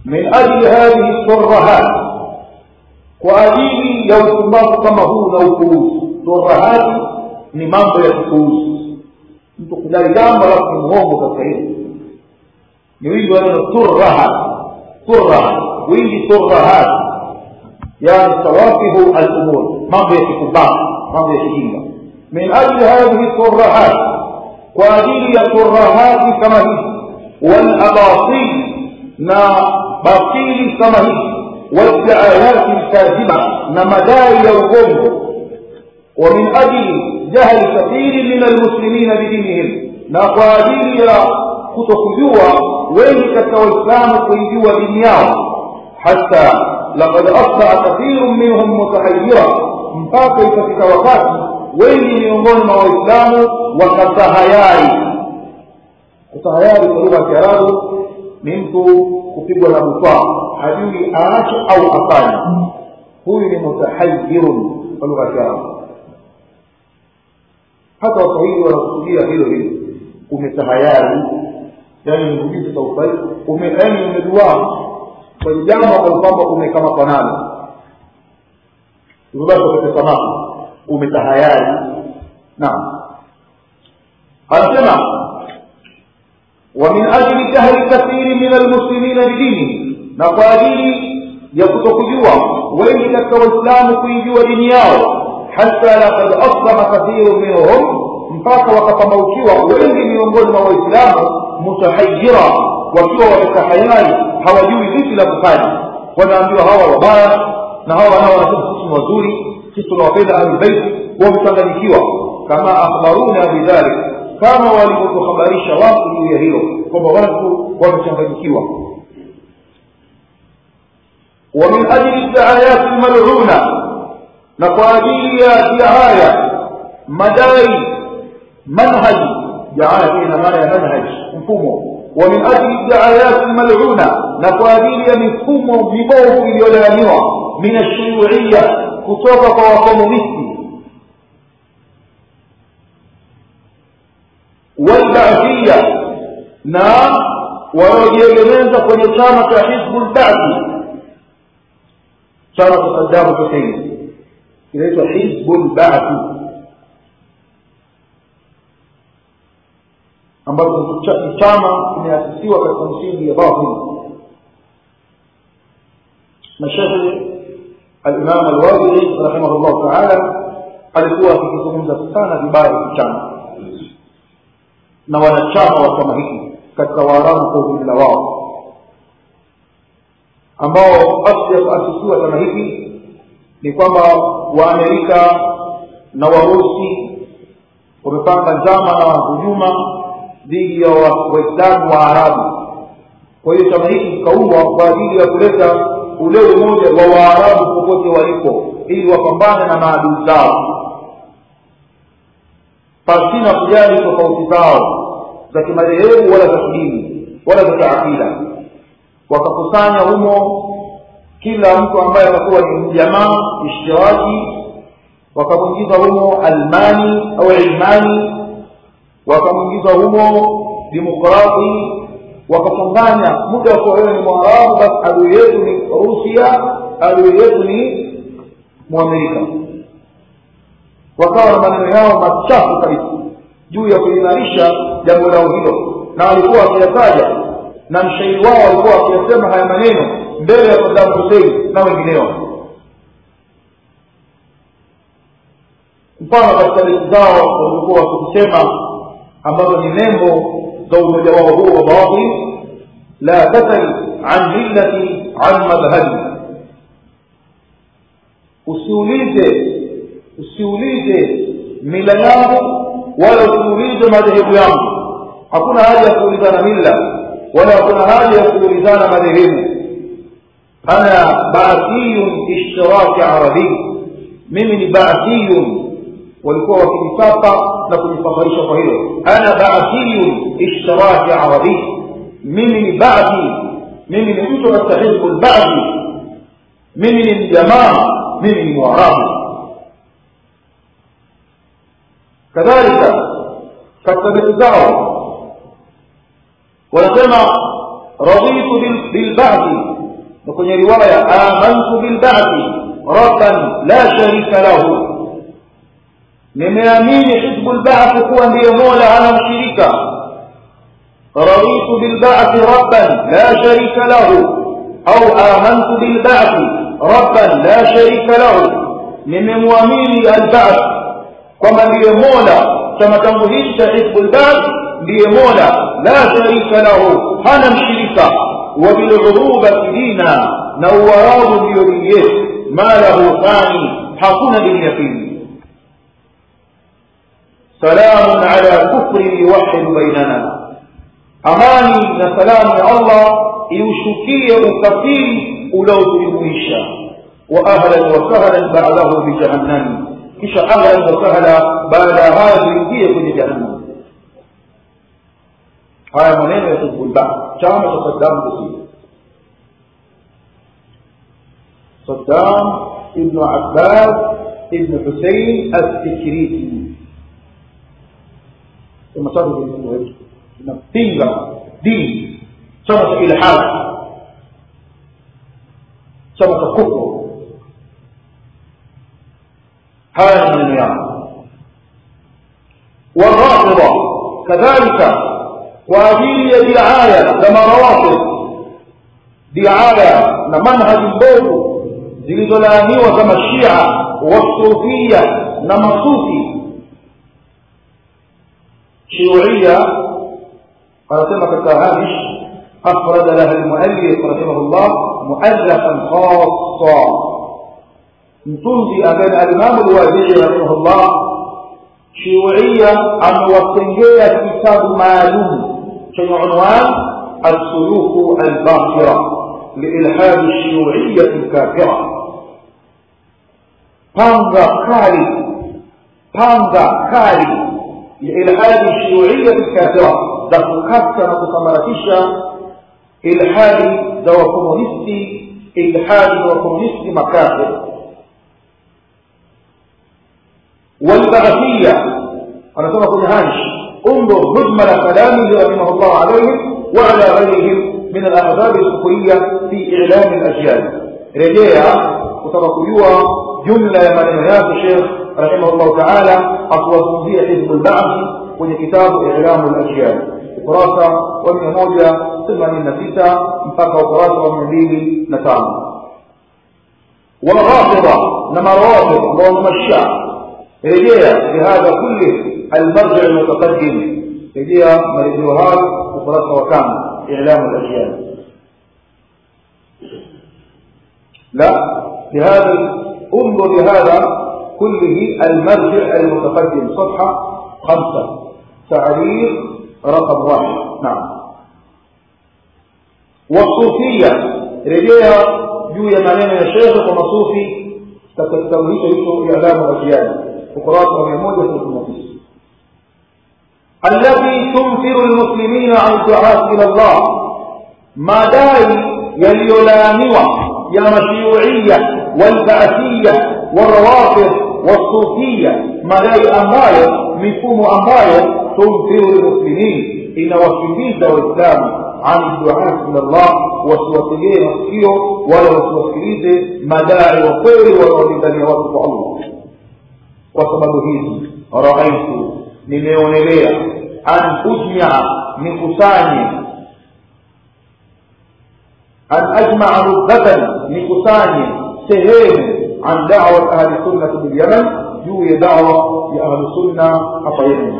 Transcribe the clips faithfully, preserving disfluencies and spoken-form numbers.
min ajli hadhihi turrahat, kwa ajili ya upumbavu kama huu na upuuzi. Turrahat ni mambo ya kupuuzi, mtu kudai jambo la kumwongo katika hilo ni wingi wa neno turrahat. Turrahat wingi turrahat, yani tawafihu al-umur, mambo ya kupumbavu, mambo ya kijinga. min ajli hadhihi turrahat, kwa ajili ya turrahat kama hizi, wal abatil, na batili kama hizi, wal da'ayat al-kadhiba, na madai ya uongo. wa min ajli jahli kathiri min al-muslimina bidinihim, na kwa ajili ya kutokujua wengi katika waislamu kuijua dini yao. hatta laqad asbaha kathirun minhum mutahayyira, mpaka ikafika wakati wengi miongoni mwa waislamu wakatahayari. Kutahayari kwa lugha ya Kiarabu ni mtu kupigwa na butwa, hajui aache au afanye. Huyu ni mutahayyirun kwa lugha ya Kiarabu. hata waswahili wanakusudia hilo hilo, umetahayari, yani nguvu za ufaidi, umeani umedua kwa jambo kwa kwamba umekamata nalo, ubaki kwa samaki, umetahayari. Naam, anasema wa min ajli jahli kathiri min almuslimina bidini, na kwa ajili ya kutokujua wengi katika waislamu kuijua dini yao. hatta laqad aslama kathirun minhum, mpaka wakapambaukiwa wengi miongoni mwa waislamu mutahayyira, wakiwa wametahayari, hawajui vipi la kufanya. Wanaambiwa hawa wabaya na hawa nao wanasema sisi wazuri, sisi tunawapenda ahlul bait, wamechanganyikiwa. Kama akhbaruna bidhalik, kama walivyotuhabarisha watu juu ya hilo kwamba watu wamechanganyikiwa. wa min ajli da'ayat mal'una, na kwa ajili ya diaya, madai, manhaji, diaya ina maana ya manhaji, mfumo. wa min ajli da'ayat mal'una, na kwa ajili ya mifumo mibovu iliyolaaniwa, min ash-shuyu'iyya, kutoka kwa wakomunisti, والبعثية، na wanaojiegemeza kwenye chama cha Hizbul Ba'thi, chama cha Saddam Hussein kinaitwa Hizbul Ba'thi, ambacho chama kimeasisiwa katika msingi ya batil. na Sheikh al-Imam al-Wadi'i rahimahullah ta'ala alikuwa akizungumza sana vibaya chama na wanachama wa chama hiki katika Waarabu kwa ujumla wao, ambao asili ya kuasisiwa chama hiki ni kwamba Waamerika na Warusi wamepanga njama na hujuma dhidi ya Waislamu wa Arabu. Kwa hiyo chama hiki kikaundwa kwa ajili ya kuleta ule umoja wa Waarabu popote walipo, ili wapambane na maadui zao pasina kujali tofauti zao za kimadhehebu wala za kidini wala za kiakida. Wakakusanya humo kila mtu ambaye atakuwa ni mjamaa ishtiraki, wakamwingiza humo almani au ilmani, wakamwingiza humo demokrati, wakachanganya muda kwa wewe ni Mwarabu basi adui yetu ni Rusia, adui yetu ni Muamerika. Wakawa na maneno yao machafu kabisa juu ya kuimarisha jambo lao hilo, na walikuwa wakiyataja, na mshairi wao walikuwa wakiyasema haya maneno mbele ya Saddam Hussein na wengineo. Mfano katika lezi zao walikuwa wakisema, ambazo ni nembo za umoja wao huo wa batil: la tasal an millati an madhhabi, usiulize usiulize mila yangu wala usiulize madhehebu yangu. Hakuna haja ya kuulizana mila wala hakuna haja ya kuulizana madhehebu. ana ba'thiyun ishtiraki arabi, mimi ni ba'thiyun. Walikuwa wakijitapa na kujifakharisha kwa hilo, ana ba'thiyun ishtiraki arabi, mimi ni ba'thi, mimi ni mtu katika Hizbul Ba'thi, mimi ni jamaa, mimi ni Mwarabu. kadhalika katika beti zao wanasema raditu bil ba'thi na kwenye riwaya amantu bil ba'thi rabban la sharika lahu, nimeamini hizbul ba'th kuwa ndiye mola hana mshirika. raditu bil ba'thi rabban la sharika lahu au amantu bil ba'thi rabban la sharika lahu, nimemwamini al ba'th kwamba ndiye mola, kama tambuhisha hizbul ba'th ndiye mola la sharika lahu hana mshirika. wa bil urubati dina, na uwarabu ndiyo dini yetu. ma lahu thani, hakuna dini ya pili. salamun ala kufri yuwahhidu bainana, amani na salamu ya Allah iushukie ukafiri unaotujumuisha. wa ahlan wa sahlan ba'dahu bi jahannam, kisha ahlan wa sahla baada haya tuingie kwenye jahannam. haya maneno ya Hizbul Ba'th, chama cha Saddam Hussein. Saddam ibn Abbas ibn Hussein al-Tikriti, kama sababu hizo inapinga dini, chama cha ilhad, chama cha kufuru. haya ni maneno yao. والرافضة كذلك وأجيل دعاية كما روافض دعاية لمنهج البوض zilizolaaniwa kama Shia wasufia na masufi. Shiuia anasema katika hamish afrada laha almuallif rahimahullah muallafan khassa, mtunzi ambaye al-Imam al-Wadi'i rahimahullah Shiuia amewatengea kitabu maalum chenye unwan as-suluk al-baqira liilhad ash-shiu'iyyah al-kafira. panga kali panga kali liilhad ash-shiu'iyyah al-kafira, za kukata na kusambaratisha ilhadi za wakomunisti, ilhadi za wakomunisti makafiri. والبعثية أنا سمع كل هانش انظر مجمل كلامه رحمه الله عليهم وعلى غيرهم من الأحزاب الكفرية في إعلام الأجيال. رجاء وتبقيوا جملة من الشيخ رحمه الله تعالى أصوات فيها حزب البعث وفي كتاب إعلام الأجيال قراسة ومن موجة ثمانين نتيسة مفاقة قراسة ومن بيه نتعلم. والرافضة نما روافض اللهم الشعب رجاء بهذا كله المرجع المتقدم، رجاء مرجوهات وقرصة وكام إعلام الأجيال. لا لهذا انظر لهذا كله المرجع المتقدم صفحة خمسة تعريف رقم واحد. نعم. والصوفية رجاء جوية معنين يا شيخ ومصوفي تتكتبه يسوء إعلام الأجيال وقراءة ويموجة المقيس التي تنفر المسلمين عن الدعاة إلى الله. ما داي يليولانيوة يا مشيوعية والبعثية والروافض والصوفية، ما داي أمباية مفهوم أمباية تنفر المسلمين إن وسيلة والإسلام عن الدعاة إلى الله وسوسيلين السيو ولا وسوسيلين مداعي وقيل ورددني وصف الله. وسبب hizi raaitu nimeonelea an ujma nikusanye an ajma'a rubatan nikusanye sehemu an da'wa ahli sunnah bil Yaman, juu ya da'wa ya ahli sunnah hapa Yemen.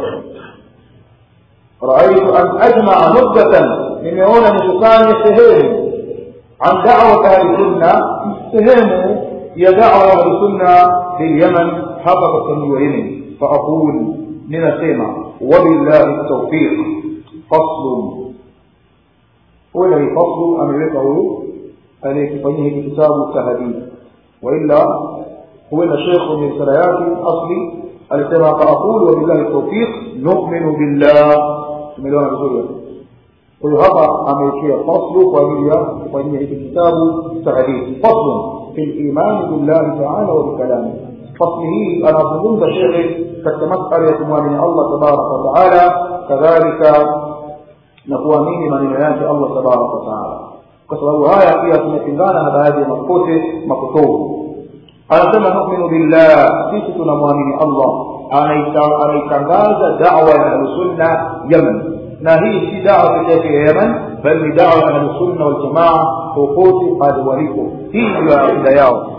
raaitu an ajma'a rubatan, nimeona nikusanye sehemu an da'wa ahli sunnah, sehemu ya da'wa ahli sunnah bil Yaman hapa katika Yemen. فأقول لنسمع وبالله التوفيق. فصل ولا فصل أمريكه عليك فنيه كتاب التهديد، وإلا هو الشيخ من سلايات أصلي السمع. فأقول وبالله التوفيق نؤمن بالله مليون بسوريا. قل هذا أمريكي فصل فنيه كتاب التهديد. فصل في الإيمان بالله تعالى وبكلامه. فصله أنا ظنون بشيء كتمسأل يتمامين الله تبارك وتعالى، كذلك نقوامين من ينادي الله تبارك وتعالى. kwa sababu haya pia tunapingana na baadhi ya makote mapotovu. Anasema nu'minu billah, sisi tunamwamini Allah. Anaitangaza da'wa ya Ahlusunna Yemen, na hii si da'wa pekee ya Yemen, bali ni da'wa ya Ahlusunna wal Jamaa popote pale walipo. Hii ndio akida yao.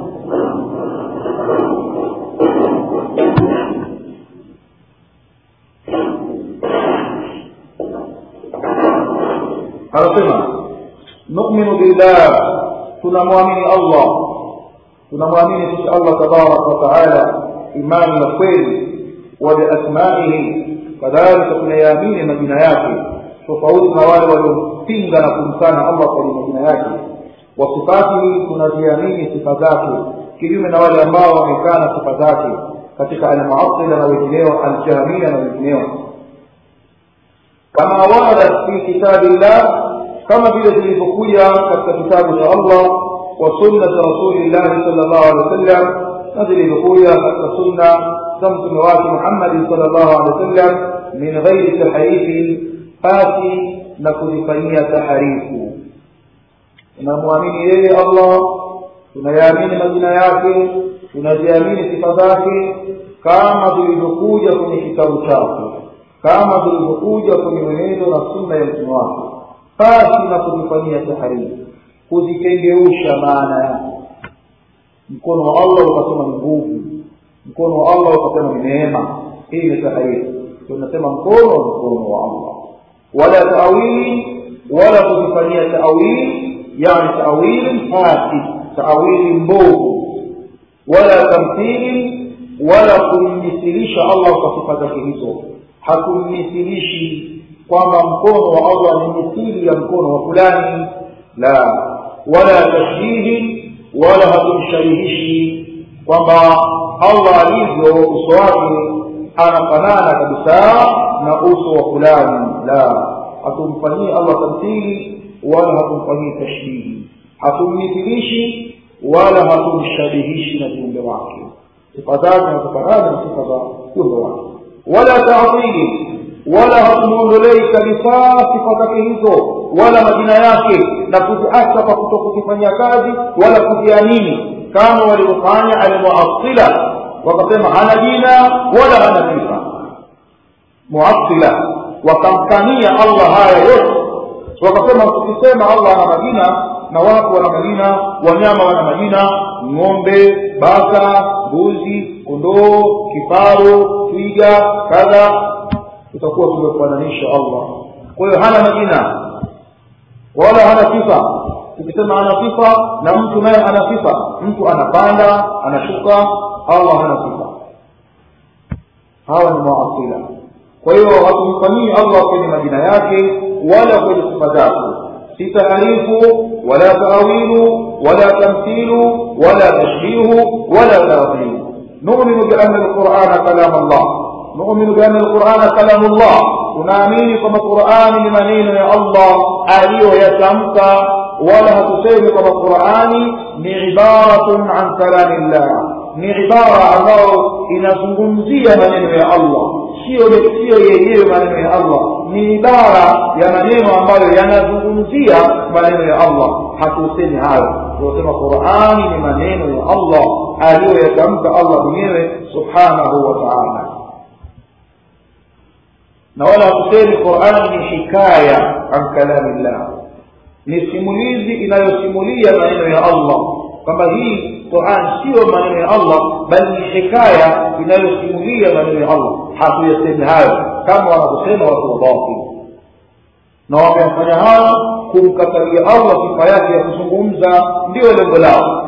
Anasema nu'minu billah, tunamwamini Allah, tunamwamini sisi Allah tabaraka wa taala imani ya kweli, wa bi asma'ihi, kadhalika tunayaamini majina yake, tofauti na wale waliopinga na kumkana Allah kwa majina yake. Wa sifatihi, tunaziamini sifa zake, kinyume na wale ambao wamekana sifa zake katika al-mu'attila na wengineo, al-jahmiyya na wengineo. Kama warada fi kitabillah, kama vile zilivyokuja katika kitabu cha Allah wa sunnat rasulillah sallallahu alaihi wasallam, na zilivyokuja katika sunna za mtume wake Muhammad sallallahu alaihi wasallam, min ghairi tahrifi, fasi na kuzifanyia taharifu. Tunamwamini yeye Allah, tunayaamini majina yake, tunaziamini sifa zake kama zilivyokuja kwenye kitabu chake, kama zilivyokuja kwenye mwenendo na sunna ya mtume wake, fasi na kuzifanyia taharifu, kuzitengeusha maana yake. Mkono wa Allah ukasema ni nguvu, mkono wa Allah ukasema ni neema, hii ni taharifu. Tunasema mkono mkono wa Allah, wala ta'wili, wala kuzifanyia ta'wili, yani ta'wili fasi, ta'wili mbovu, wala tamthili, wala kummithilisha Allah kwa sifa zake hizo. Hakummithilishi kwamba mkono wa Allah ni mithili ya mkono wa fulani, la. Wala tashbihi, wala hatumshabihishi kwamba Allah alivyo uso wake anafanana kabisa na uso wa fulani, la. Hatumfanyii Allah tamthili, wala hatumfanyii tashbihi, hatumithilishi wala hatumshabihishi na viumbe wake. Sifa zake zinafanana na sifa za viumbe wake. Wala ta'tili, wala hatumuondolei kabisa sifa zake hizo wala majina yake na kuziacha kwa kutokufanyia kazi wala kuziamini, kama waliofanya al-mu'attila, wakasema hana jina wala hana sifa. Mu'attila wakamkania Allah haya yote, wakasema tukisema Allah ana majina, na watu wana majina, wanyama wana majina, ng'ombe, baka, mbuzi, kondoo, kifaru, twiga, kadha, tutakuwa tumefananisha Allah. Kwa hiyo hana majina wala hana sifa. Tukisema ana sifa na mtu naye ana sifa, mtu anapanda anashuka, Allah hana sifa. Hawa ni mu'attila. Kwa hiyo hatumfanyii Allah kwenye majina yake wala kwenye sifa zake, si taharifu wala ta'wilu wala tamthilu wala tashbihu wala ta'til. Nu'minu bi anna al-Qur'ana kalam Allah, nu'minu bi anna al-Qur'ana kalam Allah, tunaamini kwamba Qur'ani ni maneno ya Allah aliyoyatamka, wala hatusemi kwamba Qur'ani ni ibaratun an kalamillah, ni ibara ambayo inazungumzia maneno ya Allah, sio sio yenyewe maneno ya Allah, ni ibara ya maneno ambayo yanazungumzia maneno ya Allah. Hatusemi hayo, tunasema Qur'ani ni maneno ya Allah aliyoyatamka Allah mwenyewe subhanahu wa ta'ala. Na wala hatusemi Qur'ani ni hikaya an kalamillah, ni simulizi inayosimulia maneno ya Allah, kwamba hii Qur'an sio maneno ya Allah bali ni hikaya inayosimulia maneno ya Allah. Hatuyasemi hayo kama wanavyosema watu wa batil, na wamefanya hayo kumkatalia Allah sifa yake ya kuzungumza, ndio lengo lao.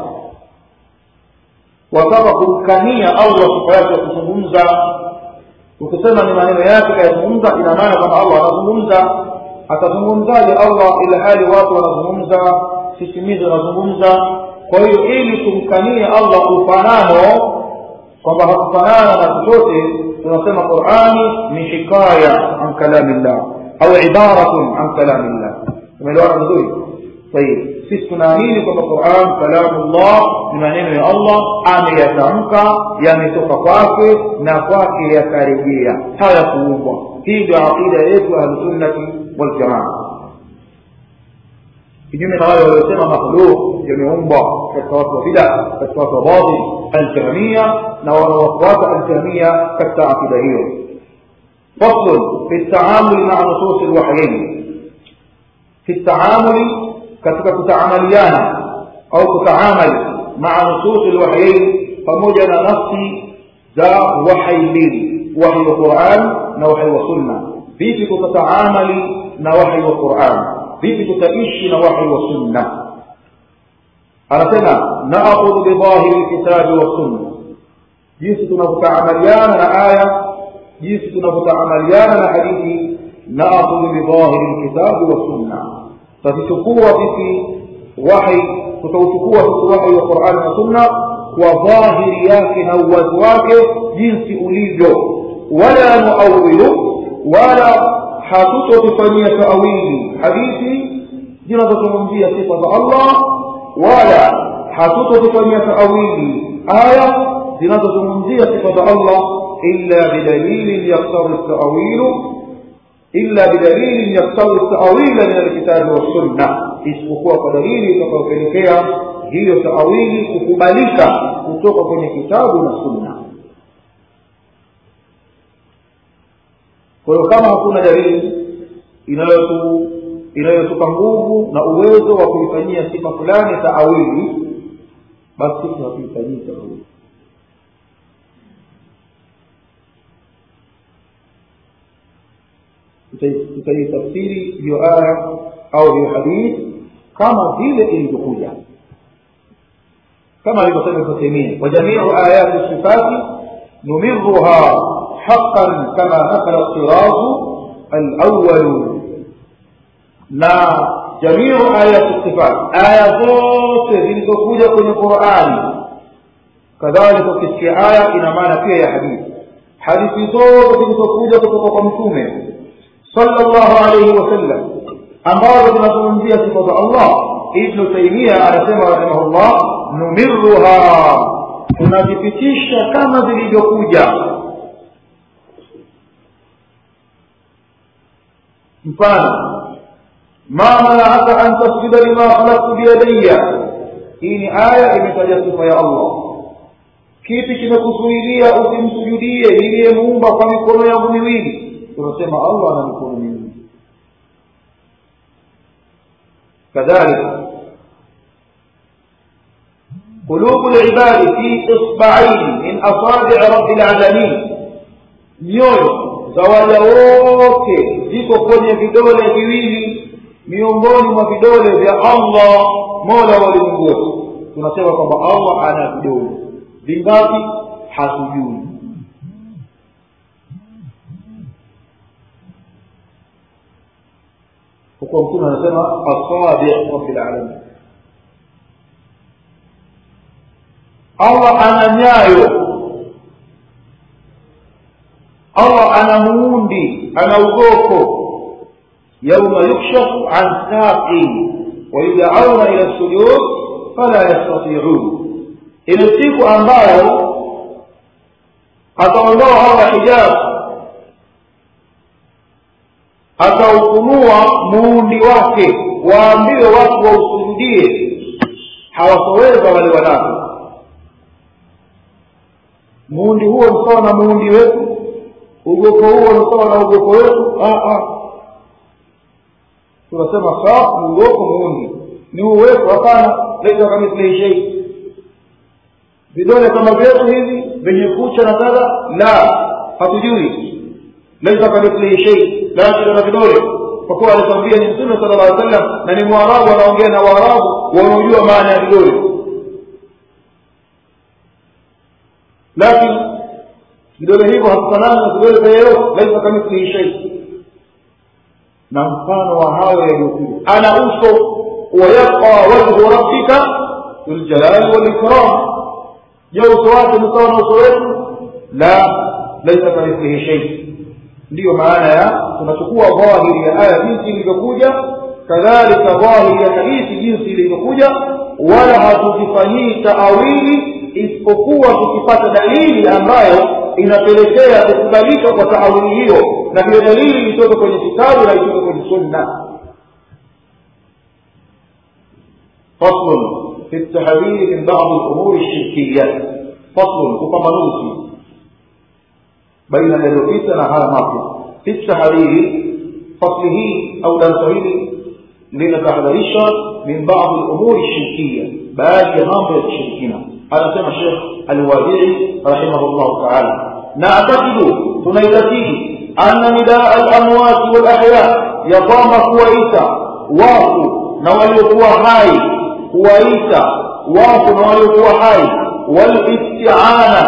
Wataka kumkania Allah sifa yake ya kuzungumza. Ukisema ni maneno yake kayazungumza, ina maana kama Allah anazungumza. Atazungumzaje Allah ila hali watu wanazungumza, sisimizi wanazungumza? Kwa hiyo ili tumkanie Allah ufanano kwamba hakufanana na chochote, tunasema Qur'ani ni hikaya an kalamillah au ibaratun an kalamillah. Tumeelewana vizuri? Sahihi. Sisi tunaamini kwamba Qur'an kalamullah, ni maneno ya Allah, ameyatamka, yametoka kwake na kwake yakarejea, hayakuumbwa. Hii ndio aqida yetu ya Ahlusunnah wal Jamaa. kinyume na wale waliosema makhluq yameumbwa katika watu wa bid'a, katika watu wa batil al-jahmiyya na wanaofuata al-jahmiyya katika akida hiyo. fasl fi at-ta'amul ma'a nusus al-wahyayn, fi at-ta'amul katika kutaamaliana au kutaamali ma'a nusus al-wahyayn, pamoja na nafsi za wahyi mbili, wahyi wa Qur'an na wahyi wa sunna. vipi tutaamali na wahyi wa Qur'an, vipi tutaishi na wahyi wa sunna? anasema na'khudhu bi dhahiri kitabi wa sunna, jinsi tunavyotaamaliana na aya, jinsi tunavyotaamaliana na hadithi. na'khudhu bi dhahiri kitabi wa sunna, tutachukua vipi wahyi, tutauchukua vipi wahyi wa Qur'an na sunna kwa dhahiri yake na uwazi wake jinsi ulivyo. wala nuawilu, wala hatutofanyia taawili hadithi zinazozungumzia sifa za Allah, wala hatutofanyia taawili aya zinazozungumzia sifa za Allah illa bidalilin yaqtadi at-ta'wilu, illa bidalilin yaqtadi at-ta'wila min al-kitabi wa sunnah, isipokuwa kwa dalili itakayopelekea hiyo taawili kukubalika kutoka kwenye kitabu na sunna. Kwa hiyo kama hakuna dalili inayotu inayotupa nguvu na uwezo wa kuifanyia sifa fulani taawili, basi sisi hatuifanyii taawili. tutaitafsiri hiyo aya au hiyo hadithi kama vile ilivyokuja, kama alivyosema Ibn Taymiyyah, wa jami'u ayati sifati numirruha haqqan kama nakala al-Shiraz al-awwal. na jami'u ayati sifat, aya zote zilizokuja kwenye Qur'ani, kadhalika ukisikia aya ina maana pia ya hadithi. hadithi zote zilizokuja kutoka kwa Mtume sallallahu alayhi wasallam ambazo zinazungumzia sifa za Allah, Ibn Taymiyyah anasema rahimahullah, numirruha, tunazipitisha kama zilivyokuja. mfano, ma mana'aka an tasjuda lima khalaqtu biyadayya, hii ni aya imetaja sifa ya Allah. kipi kimekuzuilia usimsujudie niliyemuumba kwa mikono yangu miwili? tunasema Allah ana mikono miwili. kadhalika قلوب العباد في إصبعين من أصابع رب العالمين, nyoyo za waja wote ziko kwenye vidole viwili miongoni mwa vidole vya Allah Mola wa ulimwengu wote. tunasema kwamba Allah ana vidole vingapi? Hatujui. kwa Mtume anasema asabi' rabbil alamin. Allah ana nyayo, Allah ana muundi, ana ugoko. yauma yukshafu an saqi wa yud'auna ila sujud fala yastati'un, ile siku ambayo ataondoa Allah hijab, ataufunua muundi wake, waambiwe watu wausujudie, hawatoweza wale wanao. muundi huo ni sawa na muundi wetu, ugoko huo ni sawa na ugoko wetu. ah ah tunasema sawa ni ugoko, muundi ni uwetu. hapana, laisa kamithlihi shay. vidole kama vyetu hivi venye kucha na kadha, la, hatujui. laisa kamithlihi shay, la tuna vidole, kwa kuwa alitambia ni Mtume sallallahu alaihi wasallam na ni Mwarabu, anaongea na Waarabu wanaojua maana ya vidole. lakini vidole hivyo havifanani na vidole vya yeye, laisa kamithlihi shay. na mfano wa hayo yaliyokuja, ana uso wa yabqa wajhu rabbika dhul jalali wal ikram. je, uso wake ni sawa na uso wetu? la, laisa kamithlihi shay. ndiyo maana ya tunachukua dhahiri ya aya jinsi ilivyokuja, kadhalika dhahiri ya hadithi jinsi ilivyokuja, wala hatuzifanyii taawili isipokuwa tukipata dalili ambayo inapelekea kukubalika kwa taawili hiyo, na hiyo dalili itoke kwenye kitabu na itoke kwenye sunna. فصل في التحذير من بعض الأمور الشركية. فصل وقمنوسي بين اليوفيت نهار ماضي في التحذير. فصله أو تنصيله لنتحذرش من بعض الأمور الشركية بعد غامضة الشركين. هذا سمع الشيخ الوادعي رحمه الله تعالى: نعتقد تنيتيه أن نداء الأموات والأحياء يقام كويسا واقو نوليقوا حي كويسا واقو نوليقوا حي والاستعانة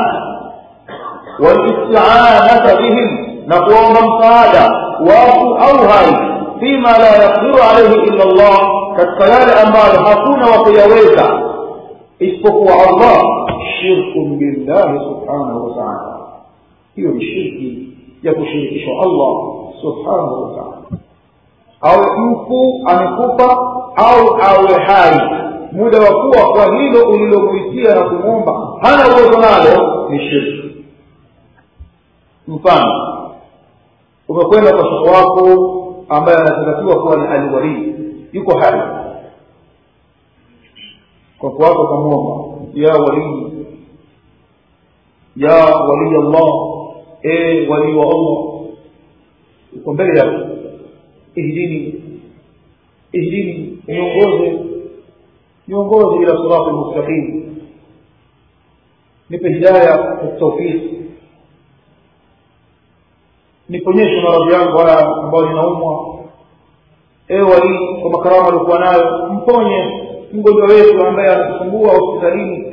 والاستعانة بهم نقوم مساعدة واقو أو هاي فيما لا يقدر عليه إلا الله كالكلال أمال حقون وقيويسا اسبقوا الله شرك بالله سبحانه وتعالى. هي الشرك يكشركش الله سبحانه وتعالى. au mfu amekufa au awe hai, muda wa kuwa kwa hilo ulilomuitia na kumwomba hana uwezo nalo ni shirki. Mfano, umekwenda kwa shekhi wako ambaye anatarajiwa kuwa ni aliwali, yuko hai, kwa kuwako kumwomba ya wali ya wali Allah, e wali wa Allah, uko mbele yako, ihdini ihdini niongoze niongoze ila sirati mustaqim, nipe hidayah na tawfiq, niponyeshe maradhi yangu haya ambayo ninaumwa. Ewe wali, kwa makarama alikuwa nayo, mponye mgonjwa wetu ambaye anasumbua hospitalini.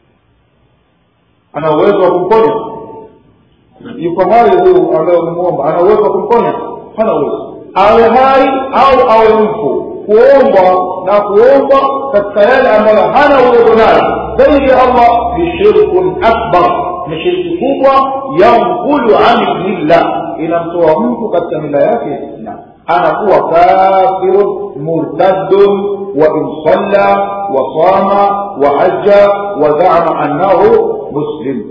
Ana uwezo wa kumponya? Yuko hai huyu ambaye umemuomba, ana uwezo wa kumponya? Hana uwezo. Awe hai au awe mfu, kuomba na kuomba katika yale ambayo hana uwezo nayo zaidi ya Allah ni shirkun akbar, ni shirki kubwa, yanqulu an millah, inamtoa mtu katika mila yake, na anakuwa kafirun murtaddun wa in salla wa sama wa hajja wa za'ama annahu muslim.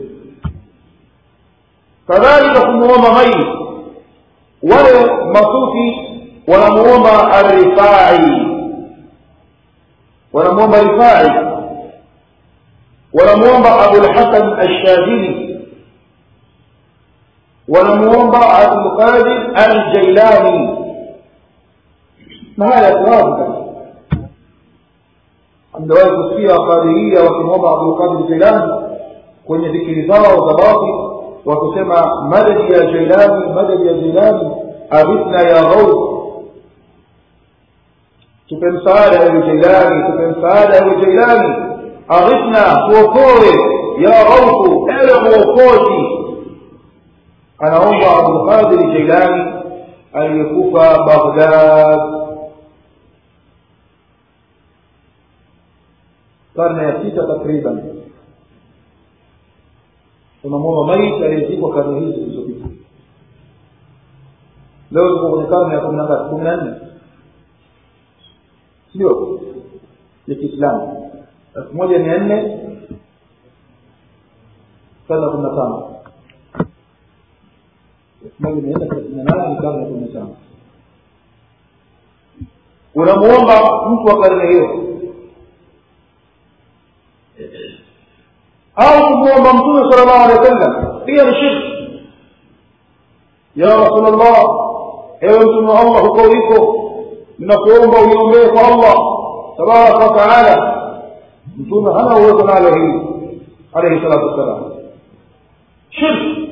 kadhalika kumuomba maiti, wale masufi wanamuomba al-Rifai, wanamuomba Rifai, wanamuomba Abu al-Hasan al-Shadili, wanamuomba Abdul Qadir al-Jailani. na haya tunaona ambaye kusikia Qadiria wakimuomba Abdul Qadir al-Jailani kwenye dhikri zao za baadhi, wakisema madad ya Jailani, madad ya Jailani, arithna ya Ghaus, tupe msaada ya Jailani, tupe msaada ya Jailani, arithna, tuokoe ya Ghaus, ewe mwokozi. Anaomba Abdul Qadir al-Jailani aliyekufa Baghdad karne ya sita takriban. Tunamwomba maiti aliyezikwa karne hizi zilizopita. Leo tuko kwenye karne ya kumi na ngapi? kumi na nne, sio ya Kiislamu, elfu moja mia nne karne kumi na tano, elfu moja mia nne thelathini na nane karne kumi na tano. Unamuomba mtu wa karne hiyo, au kumuomba Mtume sallallahu alaihi wasallam, pia ni shirki. Ya Rasulullah, ewe Mtume wa Allah, huko uliko ninakuomba uniombee kwa Allah tabaraka wa taala. Mtume hana uwezo nalo hili alayhi salatu wasallam, shirki.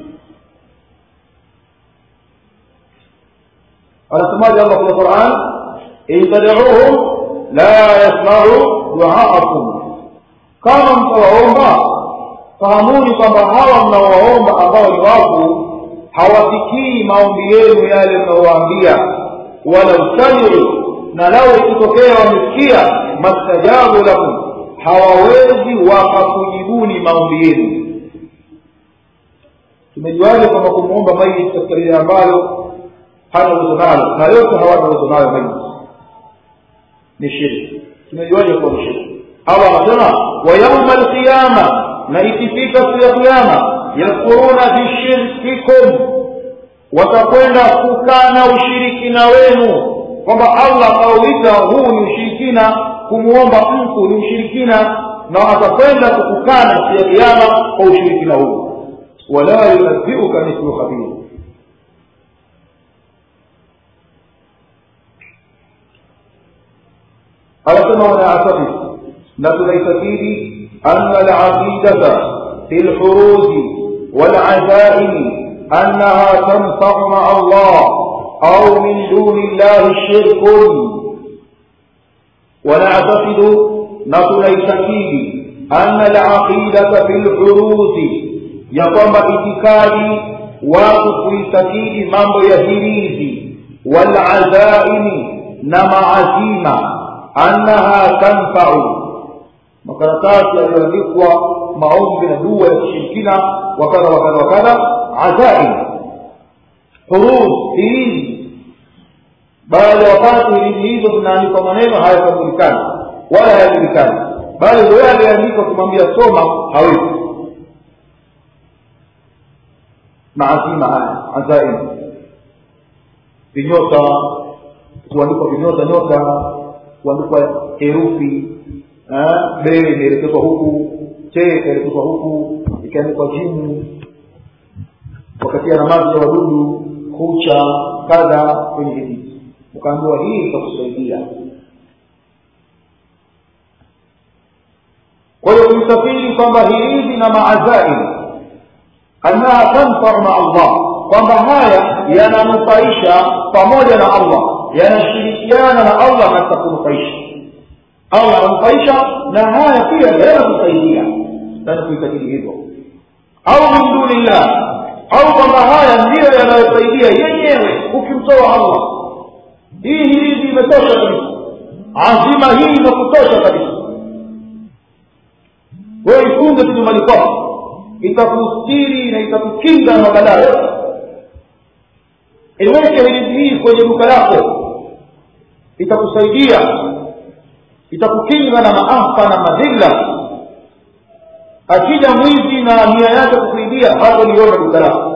anasemaje Allah kwa Qur'an? in tad'uuhum la yasma'u du'aakum, kama mtawaomba fahamuni kwamba hawa mnaowaomba ambao ni wafu hawasikii maombi yenu yale mnaowaambia. wala usamiu, na lao ikitokea wamesikia, mastajabu lakum, hawawezi wakakujibuni maombi yenu. tumejuaje kwamba kumuomba maiti katika lile ambalo hana uwezo nalo, na yote hawana uwezo nayo maiti ni shirki? tumejuaje kwa ni shirki? Allah anasema wa yawma al-qiyama, na ikifika siku ya kiyama, yakuruna bishirkikum, watakwenda kukana ushirikina wenu, kwamba Allah kauita huu ni ushirikina. kumuomba mtu ni ushirikina na atakwenda kukukana siku ya kiyama kwa ushirikina huu. Wala yunabbiuka mithlu khabir. anasema wanaataqid na tunaitakidi anna al-aqidata fil huruz wal azaim annaha tanfa'u ma'a Allah aw min duni Allah shirkun. ونعتقد نقول تأكيد أن العقيدة في العروض يقوم اتكادي واقف تأكيد مامو يهيريزي والعزائم نما عزيمة أنها تنفع مكانتات يلقوا معهم من دول الشركين وكذا وكذا وكذا عزائم حروض هيريزي baada ya wakati hizo zinaandikwa maneno hayatambulikani wala hayajulikani, bali wewe aliandika kumwambia soma hawezi. Maazima haya azaim vinyota, kuandikwa vinyota nyota, kuandikwa herufi eh b imeelekezwa huku, c imeelekezwa huku, ikaandikwa jimu, wakati ana maji ya wadudu kucha kadha kwenye hizi ukaambiwa hii itakusaidia. Kwa hiyo kusafiri kwamba hizi na maazaim annaha tanfa'u ma'a Allah, kwamba haya yananufaisha pamoja na Allah, yanashirikiana na Allah katika kunufaisha. Allah ananufaisha na haya pia yanakusaidia. Ndio kuitakidi hivyo. Au min dunillah, au kwamba haya ndiyo yanayosaidia yenyewe ukimtoa Allah. Hii hizi imetosha kabisa, azima hii inakutosha kabisa. Wewe ifunge kitumani kwako, itakustiri na itakukinga na balaa yote. Iweke hizi hii kwenye duka lako, itakusaidia, itakukinga na maafa na madhila. Akija mwizi na nia yake kusaidia, hapo niona duka lako.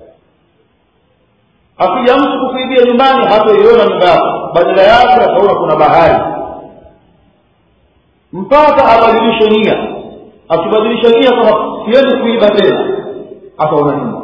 Akija mtu kusaidia nyumbani, hapo iona nyumba yako, badala yake ataona kuna bahari. Mpaka abadilishe nia. Akibadilisha nia kama siwezi kuiba tena, ataona nyumba.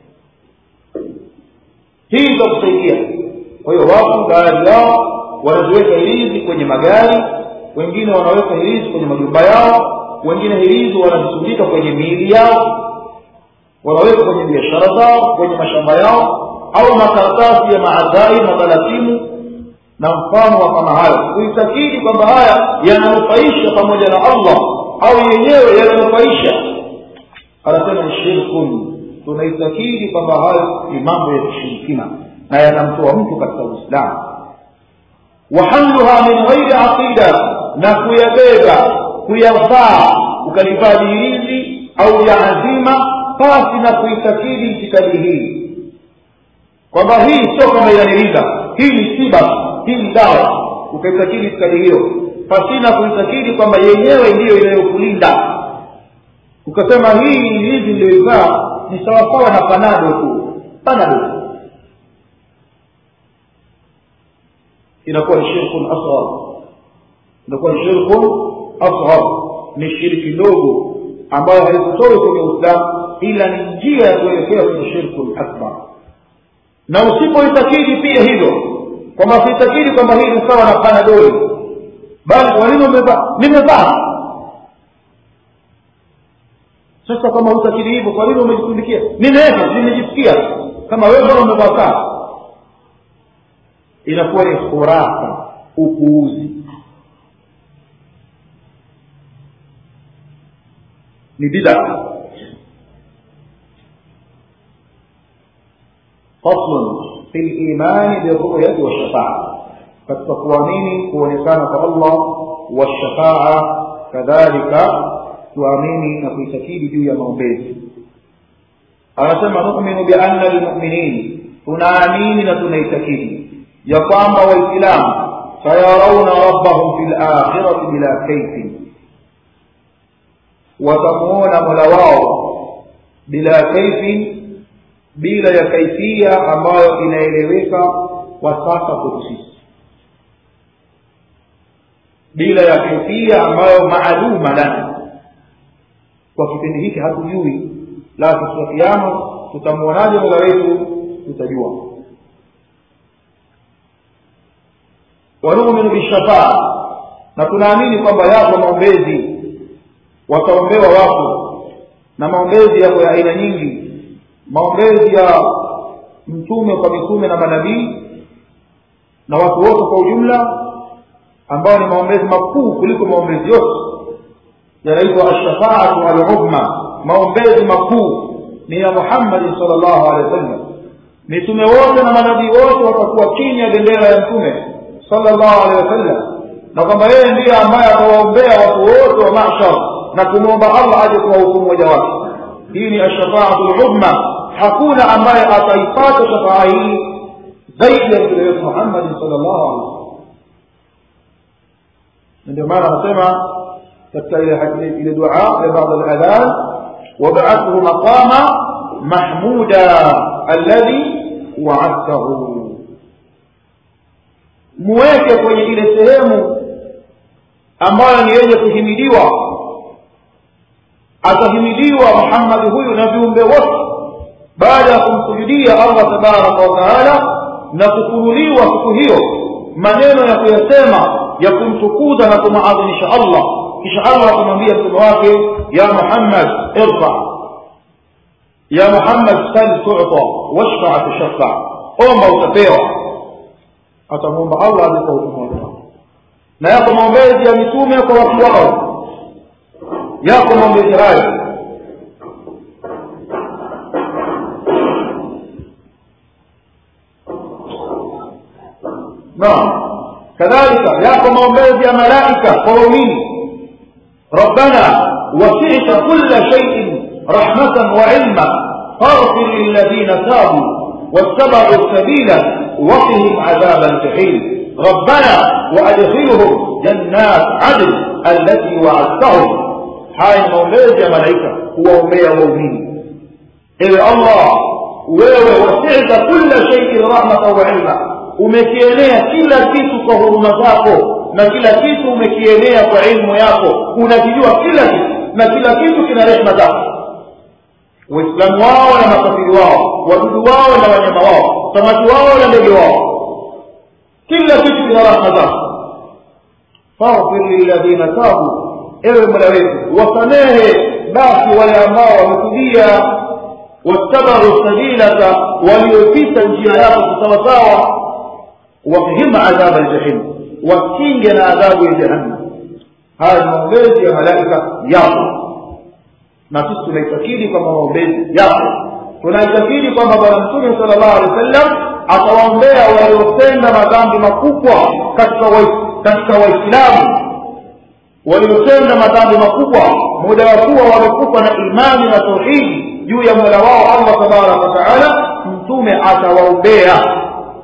Hii itakusaidia. Kwa hiyo watu baadhi yao wanaziweka hirizi kwenye magari, wengine wanaweka hirizi kwenye majumba yao, wengine hirizi wanazisundika kwenye miili yao, wanaweka kwenye biashara zao, kwenye mashamba yao, au makaratasi ya maadhai matalasimu na mfano wa kama hayo. Kuitakidi kwamba haya yananufaisha pamoja na Allah au yenyewe yananufaisha, anasema shirkun. Tunaitakidi kwamba hayo ni mambo ya kishirikina na yanamtoa mtu katika Uislamu. Wa hamluha min ghairi aqida, na kuyabeba kuyavaa ukalivaa hizi au ya azima pasi na kuitakidi itikadi hii kwamba hii sio kama inanilinda, hii ni tiba, hii ni dawa, ukaitakidi itikadi hiyo pasina kuitakidi kwamba yenyewe ndiyo inayokulinda. Ukasema hii hizi ndio izaa ni sawa sawa na panado tu, panado, inakuwa ni shirkun asghar. Inakuwa ni shirkun asghar, ni shirki ndogo ambayo haikutoi kwenye Uislamu, ila ni njia ya kuelekea kwenye shirkun akbar. Na usipoitakidi pia hivyo kwamba sitakidi kwamba hii ni sawa na panadol, bali kwa nini umevaa nimevaa. Sasa kama utakidi hivyo, kwa nini umejitundikia? Nimeweza, nimejisikia. Kama wewe mbona umevaa saa? Inakuwa ni khurafa, upuuzi, ni bid'a. فصل في الإيمان بالرؤية والشفاعة، فتقوامين kuonekana kwa Allah والشفاعة كذلك tuamini na kuitakidi juu ya maombezi. Anasema nu'minu bi anna almu'minin, tunaamini na tunaitakidi ya kwamba waislamu sayarawna rabbahum fil akhirati bila kayfin, watamuona mola wao bila kayfin, bila ya kaifia ambayo inaeleweka kwa sasa kwetu sisi. bila ya kaifia ambayo maaluma lana. Kwa kipindi hiki hatujui, la siku ya kiyama tutamuonaje Mola wetu, tutajua. Wa nu'minu bishafa'a, na tunaamini kwamba yapo maombezi, wataombewa watu, na maombezi yako ya aina nyingi. Maombezi ya mtume kwa mitume na manabii na watu wote kwa ujumla, ambao ni maombezi makuu kuliko maombezi yote, yanaitwa ash-shafa'atu al-'uzma. Maombezi makuu ni ya Muhammad sallallahu alaihi wasallam. Mitume wote na manabii wote watakuwa chini ya bendera ya mtume sallallahu alaihi wasallam, na kwamba yeye ndiye ambaye atawaombea watu wote wa mahshar na kumwomba Allah aje kuwahukumu waja wake. Hii ni ash-shafa'atu al-'uzma. Hakuna ambaye ataipata shafaa hii zaidi ya mtume wetu Muhammad sallallahu alaihi wasallam. ndio maana anasema katika ile hadithi ile dua ya baada ya adhan, wab'athu maqama mahmuda alladhi wa'adtahu, muweke kwenye ile sehemu ambayo ni yenye kuhimidiwa. Atahimidiwa Muhammad huyu na viumbe wote baada ya kumsujudia Allah tabaraka wa taala na kufunuliwa siku hiyo maneno ya kuyasema ya kumtukuza na kumaadhimisha Allah. Kisha Allah akamwambia mtume wake, ya Muhammad irfa, ya Muhammad sal tu'ta washfa' tushfa, omba utapewa. Atamuomba Allah alipo hukumu. Na yako maombezi ya mitume kwa watu wao, yako maombezi hayo. Naam, kadhalika yako maombezi ya malaika kwa waumini. Rabbana wasi'ta kulla shay'in rahmatan wa 'ilma faghfir lilladhina tabu wattaba'u as-sabila wa qihim 'adhaban jahim. ربنا وادخلهم جنات عدن التي وعدتهم. هاي maombezi ya malaika huwaombea waumini. Ewe Allah, wewe wasi'ta kulla shay'in rahmatan wa 'ilma, umekienea kila kitu kwa huruma zako, na kila kitu umekienea kwa ilmu yako. Unajijua kila kitu na kila kitu kina rehema zako. Waislamu wao na makafiri wao, wadudu wao na wanyama wao, samaki wao na ndege wao, kila kitu kina rehema zako. Faghfir lilladhina tabu, ewe Mola wetu wasamehe basi wale ambao wametubia, wattabau sabilaka, waliopita njia yako sawa sawa, waqihim adhab al-jahim, wakinge na adhabu ya jahannam. Haya maombezi ya malaika yapo, na sisi tunaitakidi kwamba maombezi yapo. Tunaitakidi kwamba Bwana Mtume sallallahu alaihi wasallam atawaombea waliotenda madhambi makubwa katika wa katika Waislamu, waliotenda madhambi makubwa muda wa kuwa wamekufa na imani na tauhidi juu ya Mola wao Allah tabaraka wa taala. Mtume atawaombea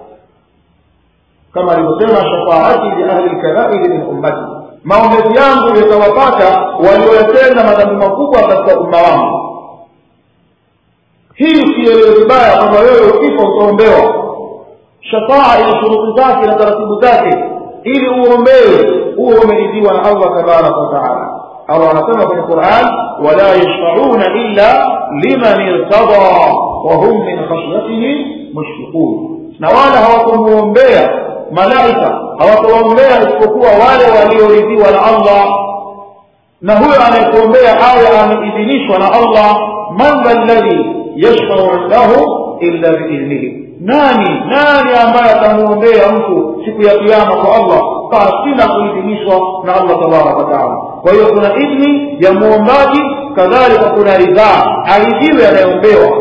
kama alivyosema, shafaati li ahli al-kaba'ir min ummati, maombezi yangu yatawapata waliotenda madhambi makubwa katika umma wangu. Hii sielewe vibaya kwamba wewe ukifa utaombewa. Shafaa ina shuruti zake na taratibu zake, ili uombewe uwe umeridhiwa na Allah tabaraka wa taala. Allah anasema kwenye Qur'an, wala yashfa'una illa liman irtada wa hum min khashyatihi mushfiqun, na wala hawatamuombea malaika, hawataombea isipokuwa wale walioridhiwa na Allah. Na huyo anayekuombea awe ameidhinishwa na Allah. Man alladhi yashfa'u 'indahu illa bi'idhnihi, nani nani ambaye atamuombea mtu siku ya kiyama kwa Allah pasina kuidhinishwa na Allah tabaraka wa taala? Kwa hiyo kuna idhni ya muombaji, kadhalika kuna ridhaa, aridhiwe anayeombewa.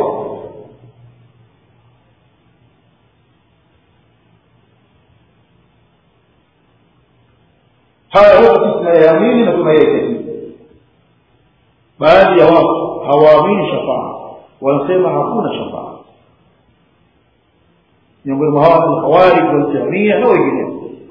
Haya yote tunayaamini na tunayaamini. Baadhi ya watu hawaamini shafaa, wanasema hakuna shafaa. Miongoni mwa hao ni Khawarij wal Jahmiyya na wengineo.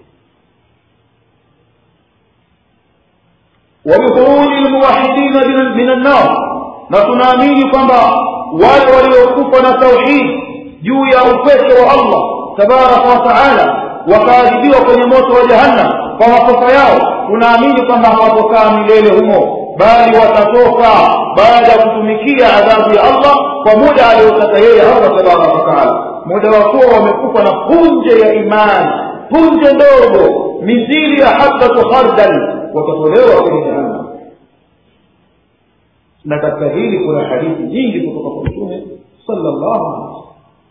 وبخروج الموحدين من النار, na tunaamini kwamba wale waliokufa na tauhid juu ya upweke wa Allah tabaraka wa taala wakaadhibiwa kwenye moto wa jahannam, kwa makosa yao, tunaamini kwamba hawatokaa milele humo, bali watatoka baada ya kutumikia adhabu ya Allah kwa muda aliotaka yeye Allah tabaraka wa taala. Muda wa kuwa wamekufa na punje ya imani, punje ndogo mithili ya habatu khardal, watatolewa kwenye jahannam. Na katika hili kuna hadithi nyingi kutoka kwa Mtume sallallahu alaihi wasallam.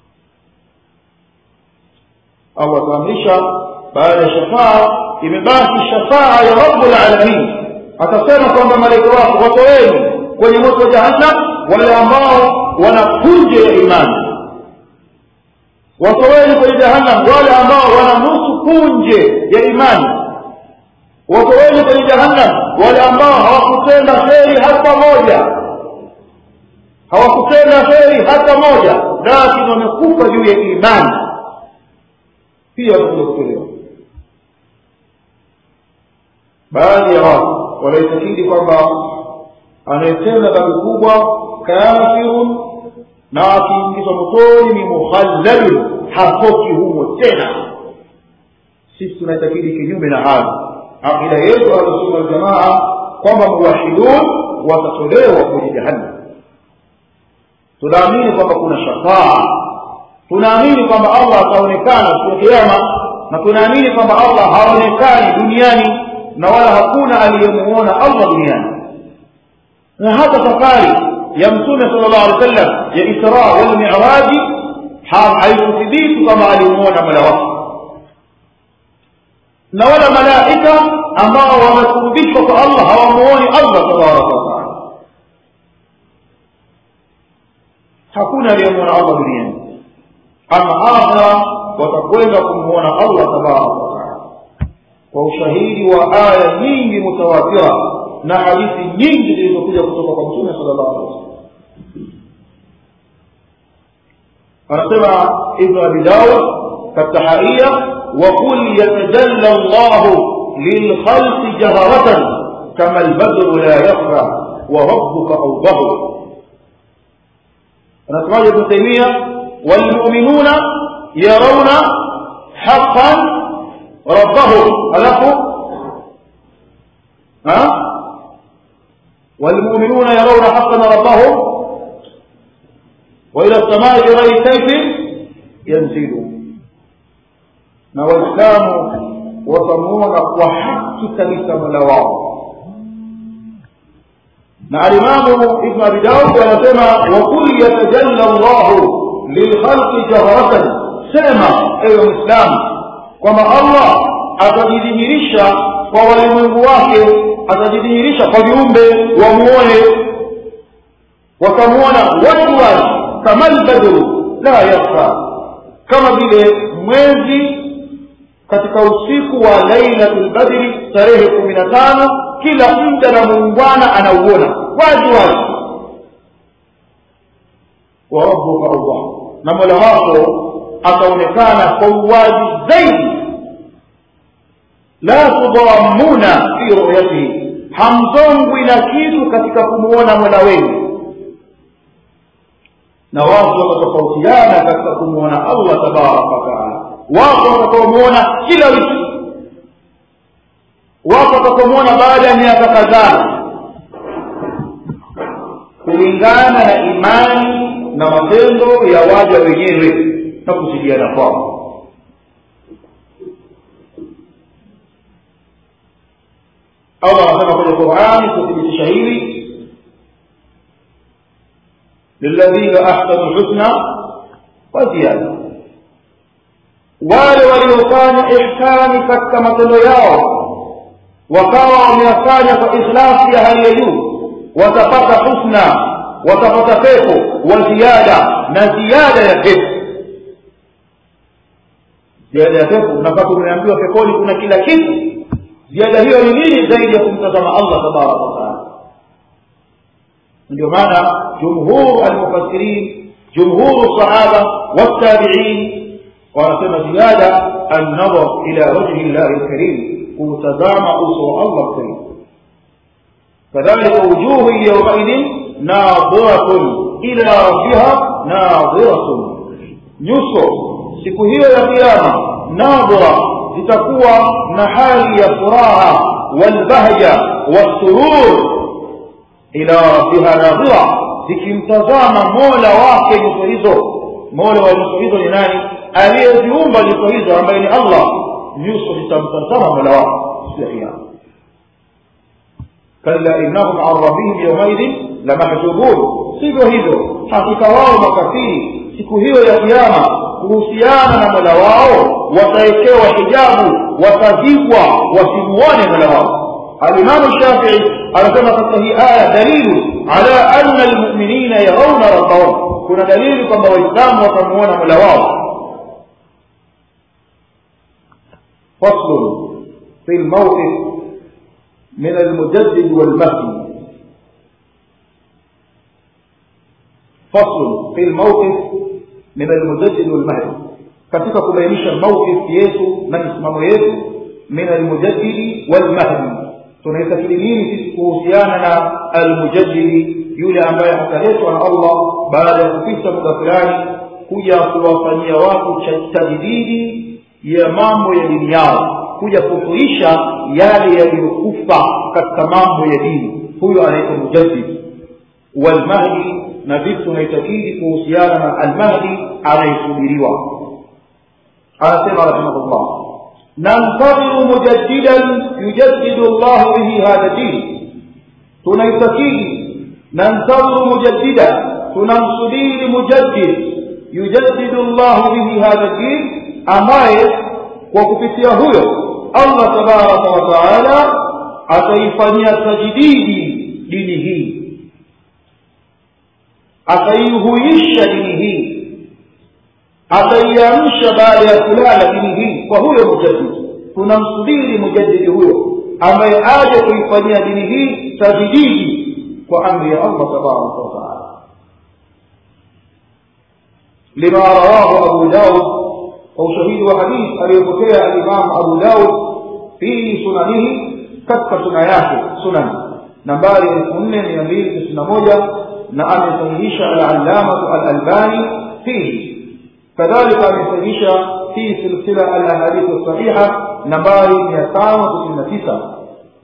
Allah ataamrisha baada ya shafaa, imebaki shafaa ya Rabbul Alamin. Atasema kwamba malaika wako watoeni kwenye moto wa jahannam wale ambao wana punje ya imani, watoeni kwenye jahannam wale ambao wana nusu punje ya imani, watoeni kwenye jahannam wale ambao hawakutenda kheri hata moja, hawakutenda kheri hata moja, lakini wamekufa juu ya imani, pia watakutolewa. Baadhi ya watu wanaitakidi kwamba anayetenda dhambi kubwa kafirun, na akiingizwa motoni ni mukhalladun, hatoki humo tena. Sisi tunaitakidi kinyume na hali. Akida yetu al-sunna wal jamaa kwamba muwahhidun watatolewa kwenye jahannam. Tunaamini kwamba kuna shafaa, tunaamini kwamba Allah ataonekana siku ya kiyama, na tunaamini kwamba Allah haonekani duniani na wala hakuna aliyemuona Allah duniani. Na hata safari ya Mtume sallallahu alaihi wasallam ya Isra wal Mi'raj haikuthibiti kama alimuona Mola wake, na wala malaika ambao wamekurubishwa kwa Allah hawamuoni Allah tabaraka wa taala. Hakuna aliyemuona Allah duniani. Ama akhira watakwenda kumuona Allah tabaraka wa taala kwa ushahidi wa aya nyingi mutawatira na hadithi nyingi zilizokuja kutoka kwa Mtume sallallahu alaihi wasallam. Anasema Ibn Abi Dawud katika hadiya, wa qul yatajalla Allah lilkhalqi jaharatan kama albadru la yakhfa wa rabbuka awdahu. Anasema Ibn Taymiyyah, wal mu'minuna yarawna haqqan rabbahum, alafu ha والمؤمنون يرون حقا ربهم وإلى السماء بغير كيف ينزلون. na Waislamu watamuona kwa haki kabisa Mola wao. Na Alimamu Ibn Abi Dawud anasema, wa qul yatajalla Allah lilkhalqi jaharatan, sema ewe Muislamu kwamba Allah atajidhihirisha kwa walimwengu wake, atajidhihirisha kwa viumbe wamuone, watamuona watu wazi, kama albadru la yakhfa, kama vile mwezi katika usiku wa Lailatul Badri tarehe kumi na tano, kila mja na muungwana anauona wazi wazi. Wa rabbuka awdah, na Mola wako ataonekana kwa uwazi zaidi. La tudamuna fi ru'yatihi, hamzongwi na kitu katika kumuona Mola wenu. Na watu watatofautiana katika kumuona Allah tabaraka wa taala. Watu watakaomuona kila wiki, watu watakaomuona baada ya miaka kadhaa, kulingana na imani na matendo ya waja wenyewe na kusidiana kwao. Allah anasema kwenye Qur'ani kuthibitisha hili, lilladhina ahsanu husna wa ziyada, wale waliofanya ihsani katika matendo yao wakawa wameyafanya kwa ikhlasi ya hali ya juu, watapata husna, watapata pepo, wa ziyada, na ziyada ya pepo. Ziyada ya pepo, unapata umeambiwa peponi kuna kila kitu. Ziada hiyo ni nini zaidi ya kumtazama Allah tabaraka wa taala? Ndio maana jumhur al-mufassirin, jumhur sahaba wa tabi'in wanasema ziyada an-nadhar ila wajhi Allah al-karim, kutazama uso wa Allah al-karim. Kadhalika wujuhu yawmaidin nadhiratun ila rabbiha nadhiratun, nyuso siku hiyo ya kiyama nadhira zitakuwa na hali ya furaha walbahja wasurur ila rabbiha nadhira, zikimtazama mola wake nyuso hizo. Mola wa nyuso hizo ni nani? Aliyeziumba nyuso hizo ambaye ni Allah. Nyuso zitamtazama mola wake siku ya kiyama. kalla innahum an rabbihim yawmaidhin lamahjubun, sivyo hivyo hakika wao makafiri siku hiyo ya kiyama kuhusiana na mola wao wataekewa hijabu, watazikwa wasimuone mola wao. الإمام الشافعي anasema katika hii aya dalilu ala anna almu'minina yarawna rabbahum, kuna dalili kwamba waislamu watamuona mola wao. fasl fi almawqif min almujaddid walmahdi. fasl fi almawqif min almujaddid walmahdi, katika kubainisha mawqif yetu na msimamo yetu min almujaddid walmahdi. tunaitakidi nini sisi kuhusiana na almujaddidi, yule ambaye ataletwa na Allah baada ya kupita muda fulani kuja kuwafanyia watu tajdidi ya mambo ya dini yao, kuja kufuisha yale yaliyokufa katika mambo ya dini. Huyo anaitwa mujaddid. Walmahdi, na vitu tunaitakidi kuhusiana na almahdi anayesubiriwa. Anasema rahimahullah ننتظر مجددا يجدد الله به هذا الدين. tunaitakidi ننتظر مجددا, tunamsubiri mujaddid يجدد الله به هذا الدين, ambaye kwa kupitia huyo Allah tabaraka wa taala ataifanyia tajdidi dini hii, ataihuisha dini hii, ataiamsha baada ya kulala dini hii. Kwa huyo mujaddid tunamsubiri mujaddidi huyo ambaye aje kuifanyia dini hii tajdidi kwa amri ya Allah tabaraka wa taala. lima rawahu Abu Daud, kwa ushahidi wa hadith aliyopokea al-Imam Abu Daud fi sunanihi, katika sunna yake sunan nambari elfu nne mia mbili tisini na moja, na amesahihisha al-Allama al-Albani fihi. كذلك أمثلش في سلسلة الأحاديث الصحيحة نمبر مئتين وتسعة.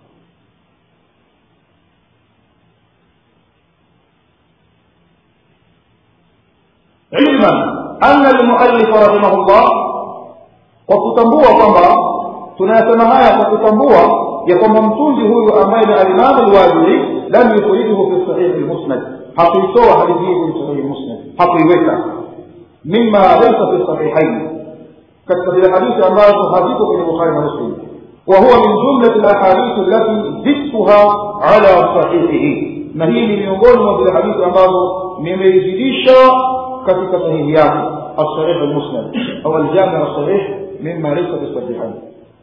علما أن المؤلف رحمه الله وكتنبوه كما tunayasema haya kwa kutambua ya kwamba mtunzi huyu ambaye ni al-Imam al-Wajidi lam yukhrijuhu fi sahih al-Musnad, hakuitoa hadithi hii fi sahih al-Musnad, hakuiweka مما ليس في الصحيحين, كتب الحديث ambazo haziko kwenye Bukhari na Muslim. وهو من جملة الأحاديث التي زدتها على صحيحه, na hii ni miongoni mwa zile hadithi ambazo nimeizidisha katika sahihi yake as-Sahih al-Musnad au al-Jami' as-Sahih mimma laysa fi as-sahihain.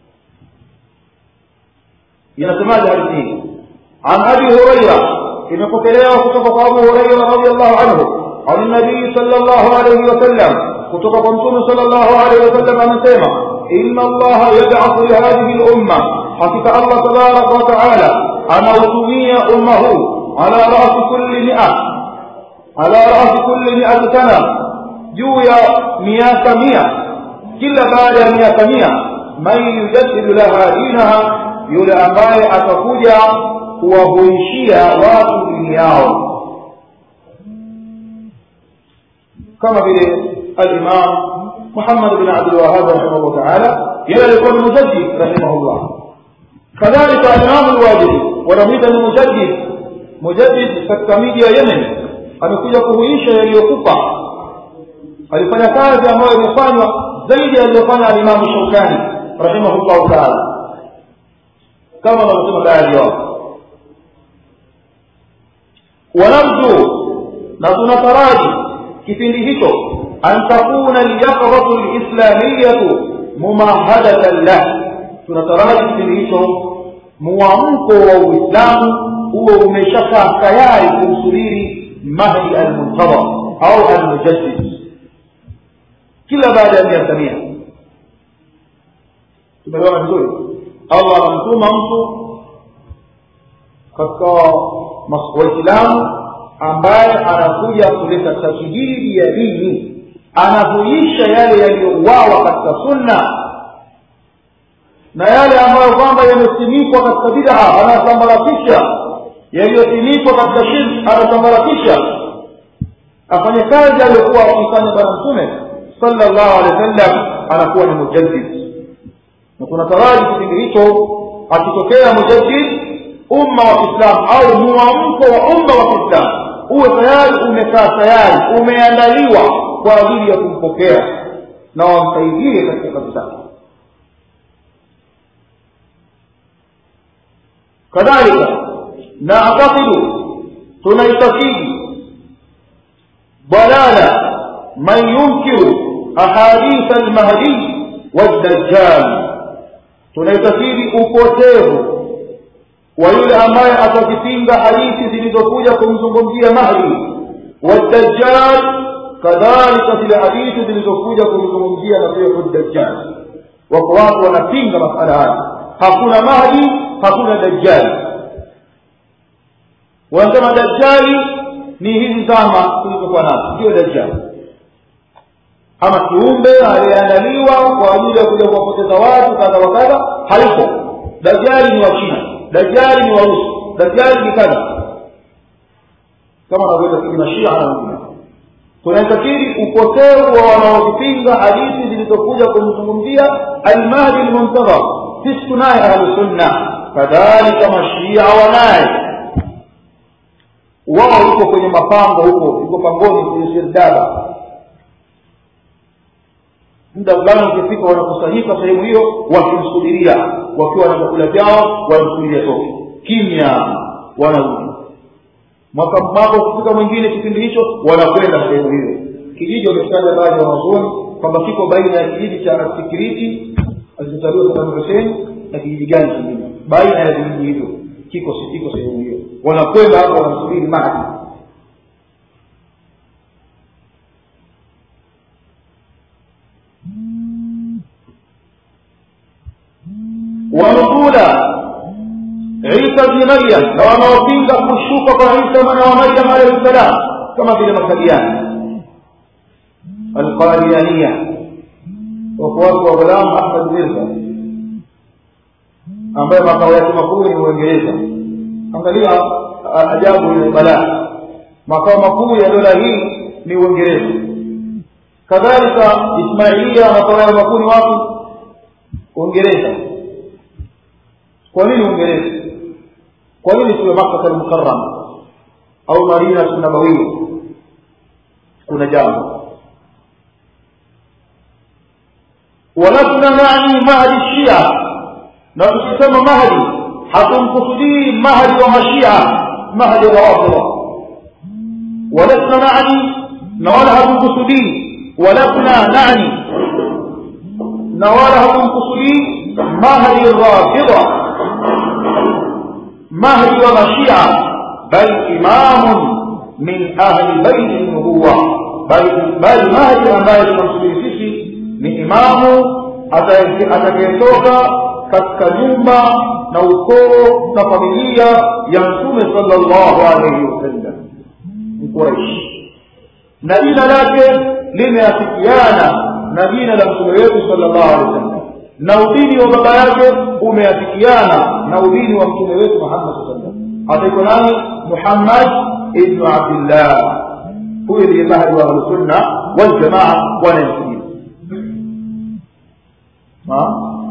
yanasemaje hadithi hii? An Abi Hurairah, imepokelewa kutoka kwa Abu Hurairah radhiyallahu anhu عن النبي صلى الله عليه وسلم kutoka kwa Mtume صلى الله عليه وسلم anasema inna Allah yab'athu li hadhihi al-umma, hakika Allah tabaraka wa taala anautumia umma huu ala ra'si kulli mi'a, ala ra'si kulli mi'ati sana, juu ya miaka mia, kila baada ya miaka mia, man yujaddidu laha dinaha, yule ambaye atakuja kuwahuishia watu dini yao. كما في الإمام محمد بن عبد الوهاب رحمه الله تعالى يلقى المجدد رحمه الله. كذلك الإمام الواجدي ونميد المجدد مجدد كتميديا يمن amekuja kuhuisha yaliyokufa. alifanya kazi ambayo imefanywa zaidi aliyofanya al-Imam Shawkani rahimahullah ta'ala, kama wanavyosema baadhi yao. wanarju, na tunataraji kipindi hicho an takuna al-yaqratu al-islamiyatu mumahadatan lah, tunataraji kipindi hicho muamko wa Uislamu huo umeshakaa tayari kumsubiri Mahdi al-Muntadhar au al-Mujaddid kila baada ya miaka mia. Tumeona vizuri Allah anamtuma mtu katika Waislamu ambaye anakuja kuleta tajdidi ya dini, anahuisha yale yaliyouawa katika sunna, na yale ambayo kwamba yamesimikwa katika bid'a anasambaratisha, yaliyosimikwa katika shirki anasambaratisha. Afanye kazi aliyokuwa akifanya bwana Mtume sallallahu alaihi wasallam, anakuwa ni mujaddid. Na tunataraji kipindi hicho akitokea mujaddid umma wa Islam au muamko wa umma wa Islam uwe tayari umekaa tayari umeandaliwa kwa ajili ya kumpokea na wamsaidie katika kazi zake. Kadhalika na atakidu tunaitakidi balala man yunkiru ahadith al-mahdi wad-dajjal, tunaitakidi upotevu wa yule ambaye atakipinga hadithi zilizokuja kumzungumzia Mahdi wad-dajjal, kadhalika zile hadithi zilizokuja kumzungumzia Masihi ad-Dajjal. Wako watu wanapinga masala haya, hakuna Mahdi, hakuna Dajjal. Wanasema Dajjali ni hizi zama tulizokuwa nazo, ndio Dajjal, ama kiumbe aliyeandaliwa kwa ajili ya kuja kuwapoteza watu kadha wa kadha, hayupo. Dajjali ni wa China, Dajjali ni wa Urusi, Dajjali ni kadha, kama wanavyoita Mashia na wengine. Tunaitakidi upotevu wa wanaopinga hadithi zilizokuja kumzungumzia al-Mahdi al-Muntadhar. Sisi tunaye ahlu sunna, kadhalika Mashia wanaye. Wao yuko kwenye mapango huko, yuko pangoni kwenye sirdaba. Muda fulani ukifika wanakusanyika sehemu hiyo wakimsubiria, wakiwa na chakula chao wanasubiria toke. Kimya wanarudi. Mwaka mwaka ukifika mwingine kipindi hicho wanakwenda sehemu hiyo. Kijiji wametaja baadhi ya wanazuoni kwamba kiko baina ya kijiji cha Sikiriti alizozaliwa Saddam Hussein na kijiji gani kingine. Baina ya kijiji hivyo kiko kiko sehemu hiyo. Wanakwenda hapo wanasubiri Mahdi. Wanukula Isa bin Maryam, na wanaopinga kushuka kwa Isa mwana wa Maryam alayhi salam, kama vile Makadiani al-Qadianiyya wafuasi wa Ghulam Ahmad Mirza ambaye makao yake makuu ni Uingereza. Angalia ajabu ile balaa, makao makuu ya dola hii ni Uingereza. Kadhalika Ismailia makao yake makuu ni wapi? Uingereza. Kwa nini Uingereza? Kwa nini sio Makkah al-Mukarrama au Madina an-Nabawiyya? Kuna jambo. Walasna nani Mahdi Shia, na tukisema Mahdi hatumkusudii Mahdi wa Mashia, Mahdi wa Rafidha. Walasna nani, na wala hatumkusudii, walasna nani, na wala hatumkusudii Mahdi Rafidha, Mahdi wa Mashia, bal imamun min ahli bayt an-nubuwah, bal bal Mahdi ambaye tunamsubiri sisi ni imamu atakayetoka katika nyumba na ukoo na familia ya Mtume sallallahu alayhi wasallam, Quraysh, na jina lake limeafikiana na jina la Mtume wetu sallallahu alayhi wasallam, na udini wa baba yake umeafikiana na udini wa Mtume wetu Muhammad sallallahu alayhi wasallam. Ataitwa nani? Muhammad ibn Abdullah. Huyo ndiye Mahdi wa Ahlusunna wal Jamaa wanamsubiri. ها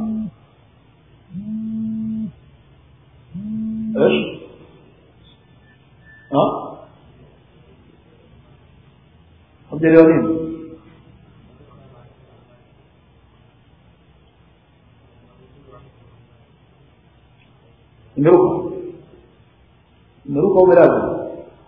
ايش ها عبد اليومين نروح نروح وملاذ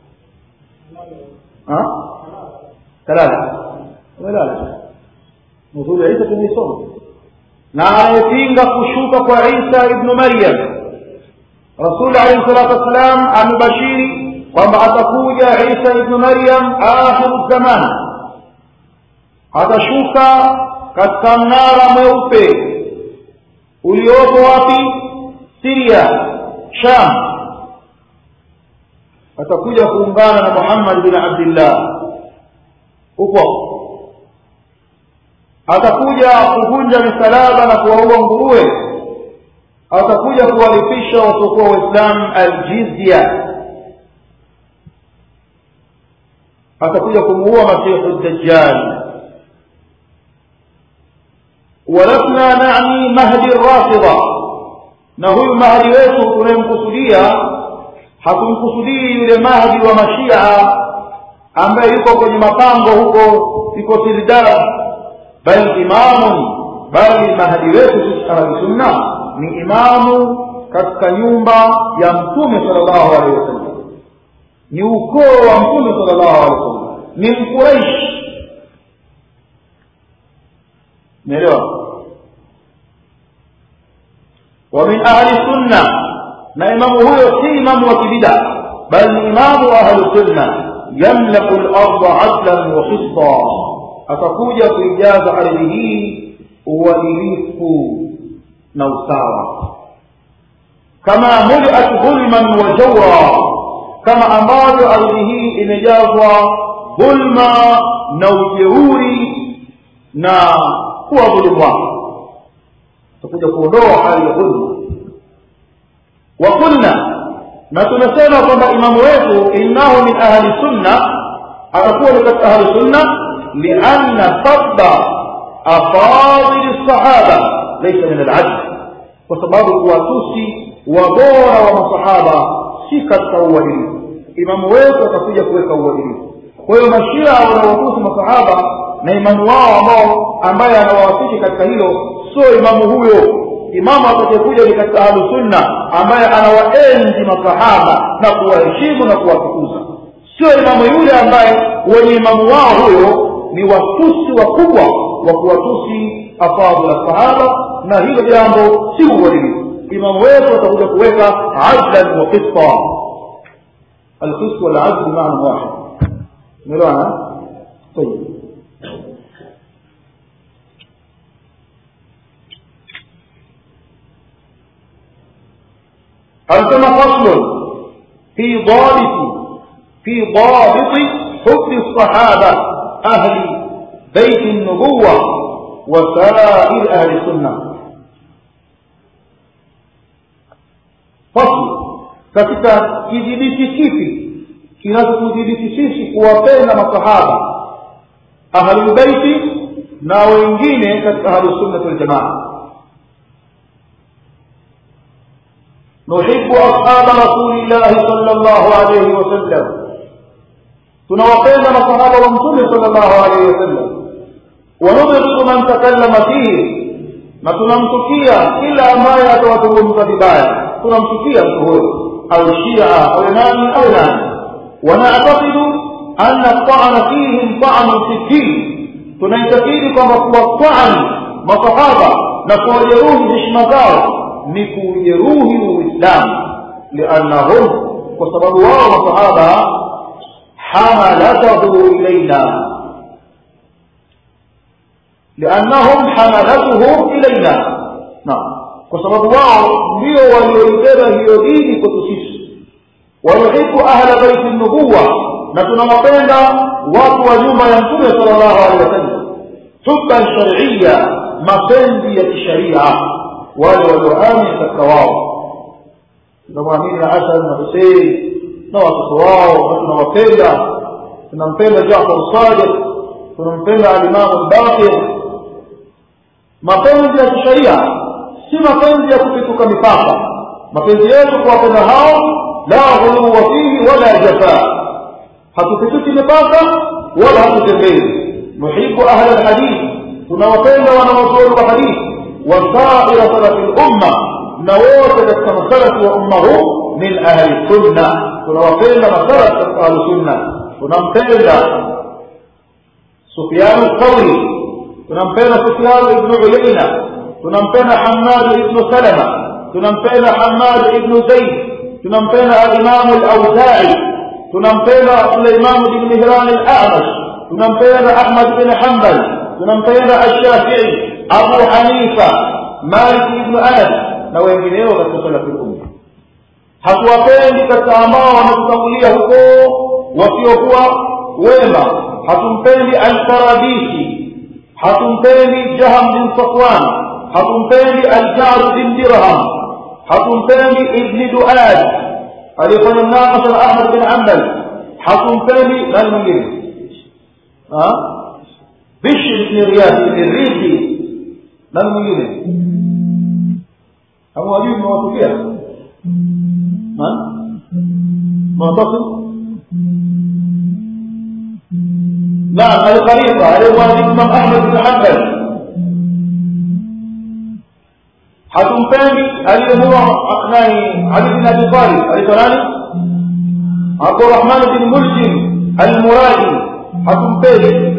ها ثلاثة وملاذ موضوع عيسى كم يصوم na anayepinga kushuka kwa Isa ibn Maryam. Rasul alayhi salatu wasalam amebashiri kwamba atakuja Isa ibn Maryam akhir zaman, atashuka katika mnara mweupe uliopo wapi? Syria, Sham. Atakuja kuungana na Muhammad bin Abdullah huko. Atakuja kuvunja misalaba na kuwaua nguruwe atakuja kuwalipisha watakuwa waislamu aljizya, atakuja kumuua masihu dajjal. ولسنا نعني مهدي الرافضة, na huyu mahdi wetu tunayemkusudia hatumkusudii yule mahdi wa mashia ambaye yuko kwenye mapango huko yuko Sirdab, bali imamu, bali mahdi wetu sisi ahli sunna ni imamu katika nyumba ya mtume sallallahu alaihi wasallam, ni ukoo wa mtume sallallahu alaihi wasallam, ni mkuraish. Umeelewa? wa min ahli sunna, na imamu huyo si imamu wa kibida, bali ni imamu wa ahli sunna. yamlaku al-ardha adlan wa qista, atakuja kuijaza ardhi hii uadilifu na usawa. kama muliat dhulman wa jawra, kama ambavyo ardhi hii imejazwa dhulma na ujeuri na kuwa dhuluma, tutakuja kuondoa hali ya dhulma. wa qulna, na tunasema kwamba imamu wetu innahu min ahli sunna, atakuwa ni katika ahli sunna, lianna fadla afadil as-sahaba laysa min al-'adl, kwa sababu watusi wabora wa masahaba si katika uadilifu. Imamu wetu atakuja kuweka uadilifu. Kwa hiyo mashia wanaowatusi masahaba na imamu wao ambao ambaye anawawafiki katika hilo sio imamu huyo. Imamu atakayekuja ni katika ahlus sunna ambaye anawaenzi masahaba na kuwaheshimu na kuwatukuza, sio imamu yule ambaye wenye imamu wao huyo ni watusi wakubwa wa kuwatusi afadhil as-sahaba, na hilo jambo si uadilifu. Imamu wetu atakuja kuweka adlan wa qista. al-qist wal adl maana wahid. umeelewana? طيب. أنتم فصل في ضابط في ضابط حب الصحابة أهل بيت النبوة وسائر أهل السنة. فصل katika kidhibiti kipi kinachotudhibiti sisi kuwapenda masahaba ahlul baiti na wengine katika ahlus sunnah wal jamaa. نحب أصحاب رسول الله صلى الله عليه وسلم, tunawapenda masahaba wa mtume صلى الله عليه وسلم. ونبغض من تكلم فيه, na tunamchukia kila ambaye atawazungumza vibaya, tunamchukia mtu huyo, au shia au nani au nani. ونعتقد أن الطعن فيهم طعن في الدين, tunaitakidi kwamba kuwatani masahaba na kuwajeruhi heshima zao ni kujeruhi Uislamu, liannahum, kwa sababu wao masahaba hamalatuhu ilaina, liannahum hamalatuhu ilaina, na kwa sababu wao ndio walioibeba hiyo dini kwetu sisi. Wayuhibbu ahla baiti an-nubuwah, na tunawapenda watu wa nyumba ya mtume sallallahu alaihi wasallam hubban shar'iyya, mapenzi ya kisharia, wale walioamini katika wao. Tunamwamini Hasan na Hussein na watoto wao, na tunawapenda. Tunampenda Jaafar as-Sadiq, tunampenda al-Imam al-Baqir. Mapenzi ya kisharia, si mapenzi ya kupituka mipaka. Mapenzi yetu kuwapenda hao la ghuluwa fihi wala jafaa, hatupituki mipaka wala hatutembei. Nuhibbu ahla al-hadith, tunawapenda wanawazuoni wa hadithi. وسائر سلف الأمة, نوات كالسلف وأمه من أهل السنة, ونوفينا مسلف أهل السنة. ونمتلنا سفيان الثوري, ونمتلنا سفيان بن عيينة, ونمتلنا حماد بن سلمة, ونمتلنا حماد بن زيد, ونمتلنا الإمام الأوزاعي, ونمتلنا سليمان بن مهران الأعمش, ونمتلنا أحمد بن حنبل, ونمتلنا الشافعي, Abu Hanifa, Malik ibn Anas na wengineo katika salafu umma. Hatuwapendi katika ambao wanatutangulia huko wasiokuwa wema. Hatumpendi al-Karabisi, hatumpendi Jaham bin Safwan, hatumpendi al-Ja'd bin Dirham, hatumpendi ibn Duad alifanya mnaqasha na Ahmad bin Hanbal hatumpendi nani mwingine ah Bishr ibn Riyad ibn Ridi nani mwingine hapo wajui mwatukia man mwatatu نعم الخليفة عليه الإمام أحمد بن حنبل حكم ثاني عليه هو علي بن أبي طالب عليه ثاني عبد الرحمن بن ملجم المرادي حكم ثاني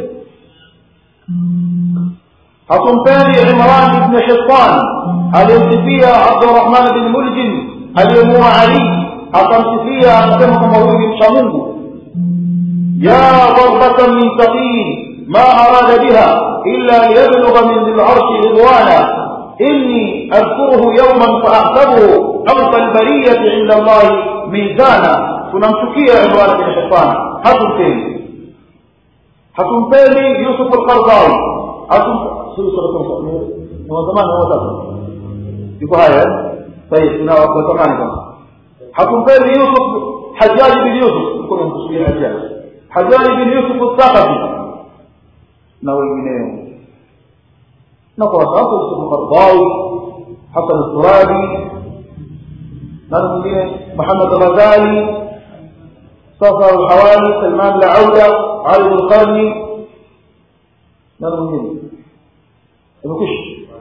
حكم ثاني عمران بن حصان عليه فيها عبد الرحمن بن ملجم عليه هو علي حكم فيها كما مولود شامونغو يا ضربة من ثقيل ما أراد بها إلا ليبلغ من ذي العرش رضوانا إني أذكره يوما فأحسبه أوفى البرية عند الله ميزانا فنمسكي عمران بن حصان حكم ثاني حكم ثاني يوسف القرضاوي حكم هو زمان هو ذاك يقول هاي طيب هنا وزمان حكم ثاني يوسف حجاج بن يوسف يكون مسؤول حجاج حجاج بن يوسف الثقفي na wengineo na kwa sababu Yusuf Qardawi Hasan al-Turabi na mwingine Muhammad al-Ghazali Safar al-Hawali Salman al-Auda Ali al-Qarni na mwingine imekish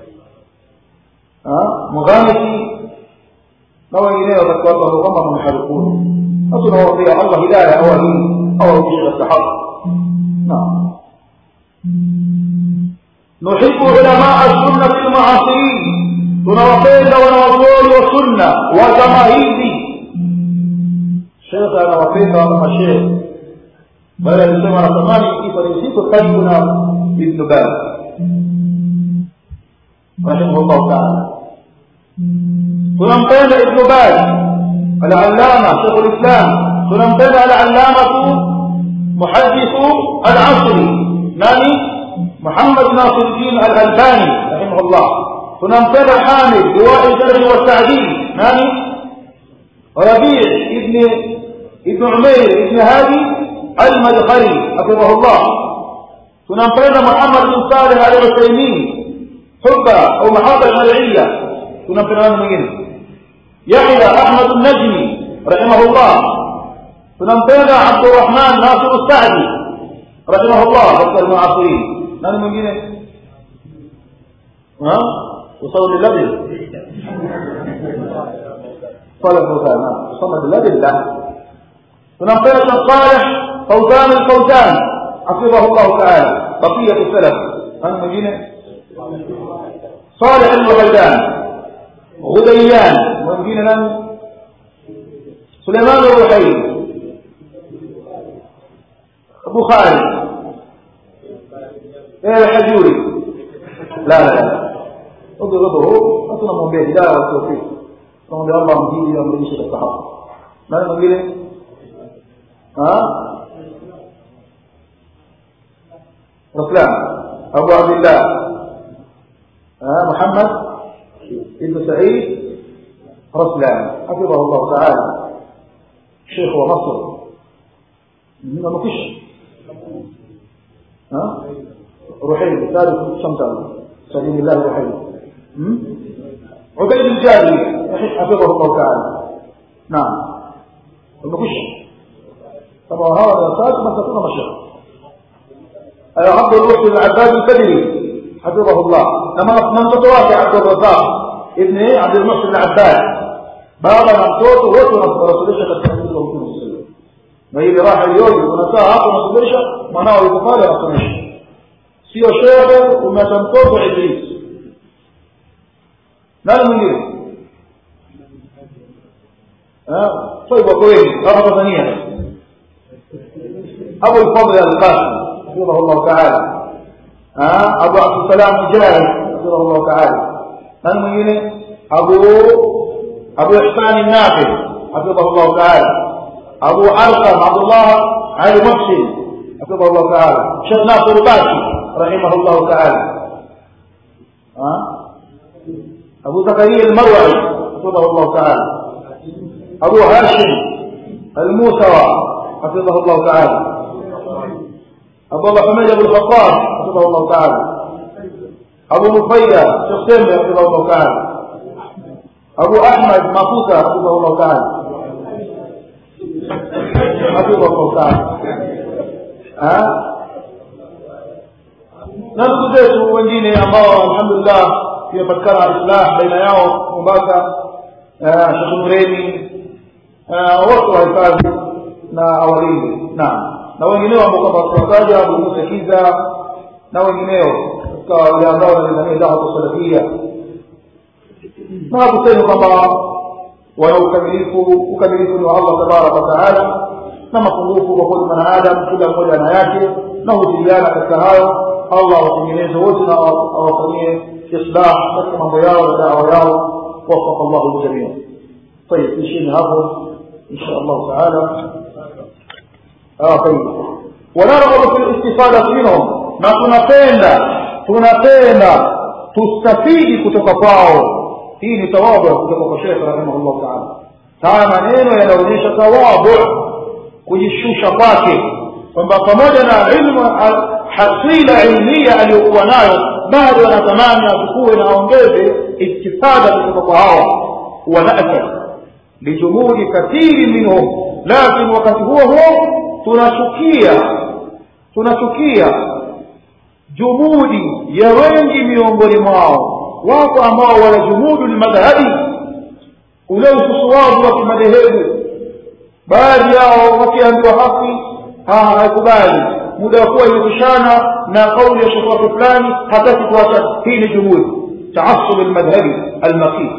ah Mughamisi na wengineo katika watu kama mharifuni tunawaambia Allah hidayah au أو بشر التحرك نعم نحب علماء السنة المعاصرين تنوقيد ونوصول والسنة وجماهيدي شيخ أنا وقيد ومشيخ بل يسمى رسماني كيف يسيط قلبنا ابن باز رحمه الله تعالى تنوقيد ابن باز العلامة شيخ الإسلام تنوقيد العلامة محدث العصر ناني محمد ناصر الدين الألباني رحمه الله تنمتد حامد دواء الجرح والتعديل ناني ربيع ابن ابن عمير ابن هادي المدخلي حفظه الله تنمتد محمد بن صالح العثيمين حبة أو محاضر مرعية تنمتد عنه مجنة يحيى أحمد النجمي رحمه الله tunamtenda Abdul Rahman Nasir al-Sa'di rahimahullah katika al-mu'asirin nani mwingine ha usauli labi qala Fawzan samad labi la tunamtenda Salih Fawzan al-Fawzan hafidhahullah ta'ala baqiyatu salaf nani mwingine Salih al-Mughaydan Ghudayyan mwingine nani Sulaiman al-Ruhayli أبو خالد إيه الحجوري لا لا لا أضربه أصلا من بيت لا والتوفيق نقول الله مجيد يوم ريش الصحابة ما نقول ها رسلان أبو عبد الله ها محمد ابن سعيد رسلان حفظه الله تعالى شيخ ومصر من مفيش ها رحيل ثالث شمتان سبيل الله رحيل عبيد الجاري حفظه الله تعالى نعم المكش طبعا هذا الاساس ما تكون مشاكل اي عبد الوهاب العباد البدري حفظه الله لما من تتواصى عبد الرزاق ابن عبد المحسن العباد بابا نمتوت وتنصر رسول الله صلى الله عليه وسلم na ile raha yote unakaa hapo unasubisha mwanao yuko pale anasomesha sio shehe umeta mtoto Idris nani mwingine eh sio kwa kweli hapa Tanzania Abu al-Fadl al-Qasim rahimahullah ta'ala ah Abu Abdul Salam Jari rahimahullah ta'ala nani mwingine Abu Abu Ihsan al-Nafi rahimahullah ta'ala أبو علقم عبد الله علي محسن حفظه الله تعالى شيخ ناصر الباشي رحمه الله تعالى أه؟ أبو زكريا المروعي حفظه الله تعالى. أبو هاشم الموسوى حفظه الله تعالى. أبو الله حميد أبو الخطاب حفظه الله تعالى. أبو مفيدة شيخ سامي حفظه الله تعالى. أبو أحمد مافوسة حفظه الله تعالى حفظه الله تعالى. ها na ndugu zetu wengine ambao alhamdulillah tumepatikana islah baina yao Mombasa, Sheikh Mureni, wote wahifadhi na awalinde na na wengineo ambao kama tuwataja Abu Kiza na wengineo katika wale ambao wanadai dawa salafia, na kusema kwamba wana ukamilifu ukamilifu ni wa Allah tabaraka wa taala, na mapungufu kwa kwa mwanadamu kila mmoja na yake, na hujiliana katika hayo. Allah watengeneze wote na awafanyie islah katika mambo yao na dawa yao. وفق الله الجميع. طيب في شيء هذا إن شاء الله تعالى. آه طيب. ونرغب في الاستفادة منهم. ما tunapenda tunapenda tustafidi kutoka kwao. Hii ni tawadhu kutoka kwa Sheikh rahimahullah ta'ala. Haya maneno yanaonyesha tawadhu, kujishusha kwake, kwamba pamoja na ilmu hasila ilmia aliyokuwa nayo bado anatamani achukue na aongeze istifada kutoka kwa hao. Wanaasa lijumudi kathiri minhum, lakini wakati huo huo tunachukia tunachukia jumudi ya wengi miongoni mwao. Wako ambao wana jumudu ni madhahabi, ule ususuwavu wa kimadhehebu. Baadhi yao wakiambiwa haki haikubali, muda kuwa imepishana na kauli ya shekhi fulani hataki kuacha. Hii ni jumudi taassub almadhhabi almaqis.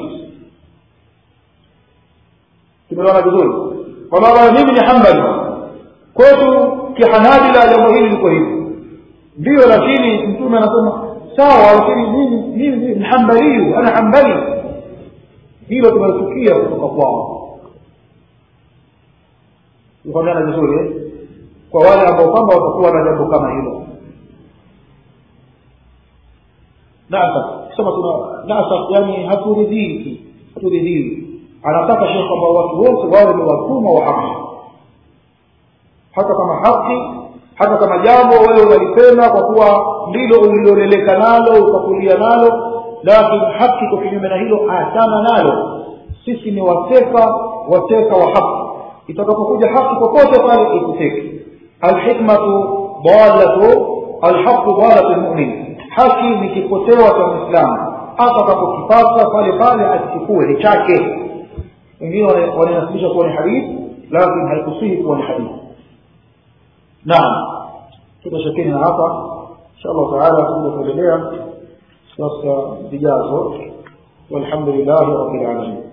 tumeona vizuri kwa maana mimi ni Hanbali, kwetu kihanabila jambo hili liko hivi ndio, lakini mtume anasema sawa, lakini mimi mimi ni Hanbali, ana Hanbali. Hilo tunatukia kutoka kwao. Unaona vizuri kwa wale ambao kwamba watakuwa na jambo kama hilo. Nasa sema tuna nasa, yani haturidhiki haturidhiki. Anataka Sheikh kwamba watu wote wawe ni watumwa wa haki, hata kama haki, hata kama jambo wewe unalipenda kwa kuwa ndilo uliloleleka nalo ukakulia nalo, lakini haki kwa kinyume na hilo achana nalo. Sisi ni wateka wateka wa haki. Itakapokuja haki popote pale ikuteke. Alhikmatu dhalatu alhaqu dhalatu almu'min. Haki ni kipotewa cha Muislamu, atakapokipata pale pale akichukue ni chake. Wengine wananasibisha kuwa ni hadithi, lakini haikusihi kuwa ni hadithi. Naam, tutashakini hapa inshallah taala tutaendelea sasa zijazo. Walhamdulillah rabbil alamin.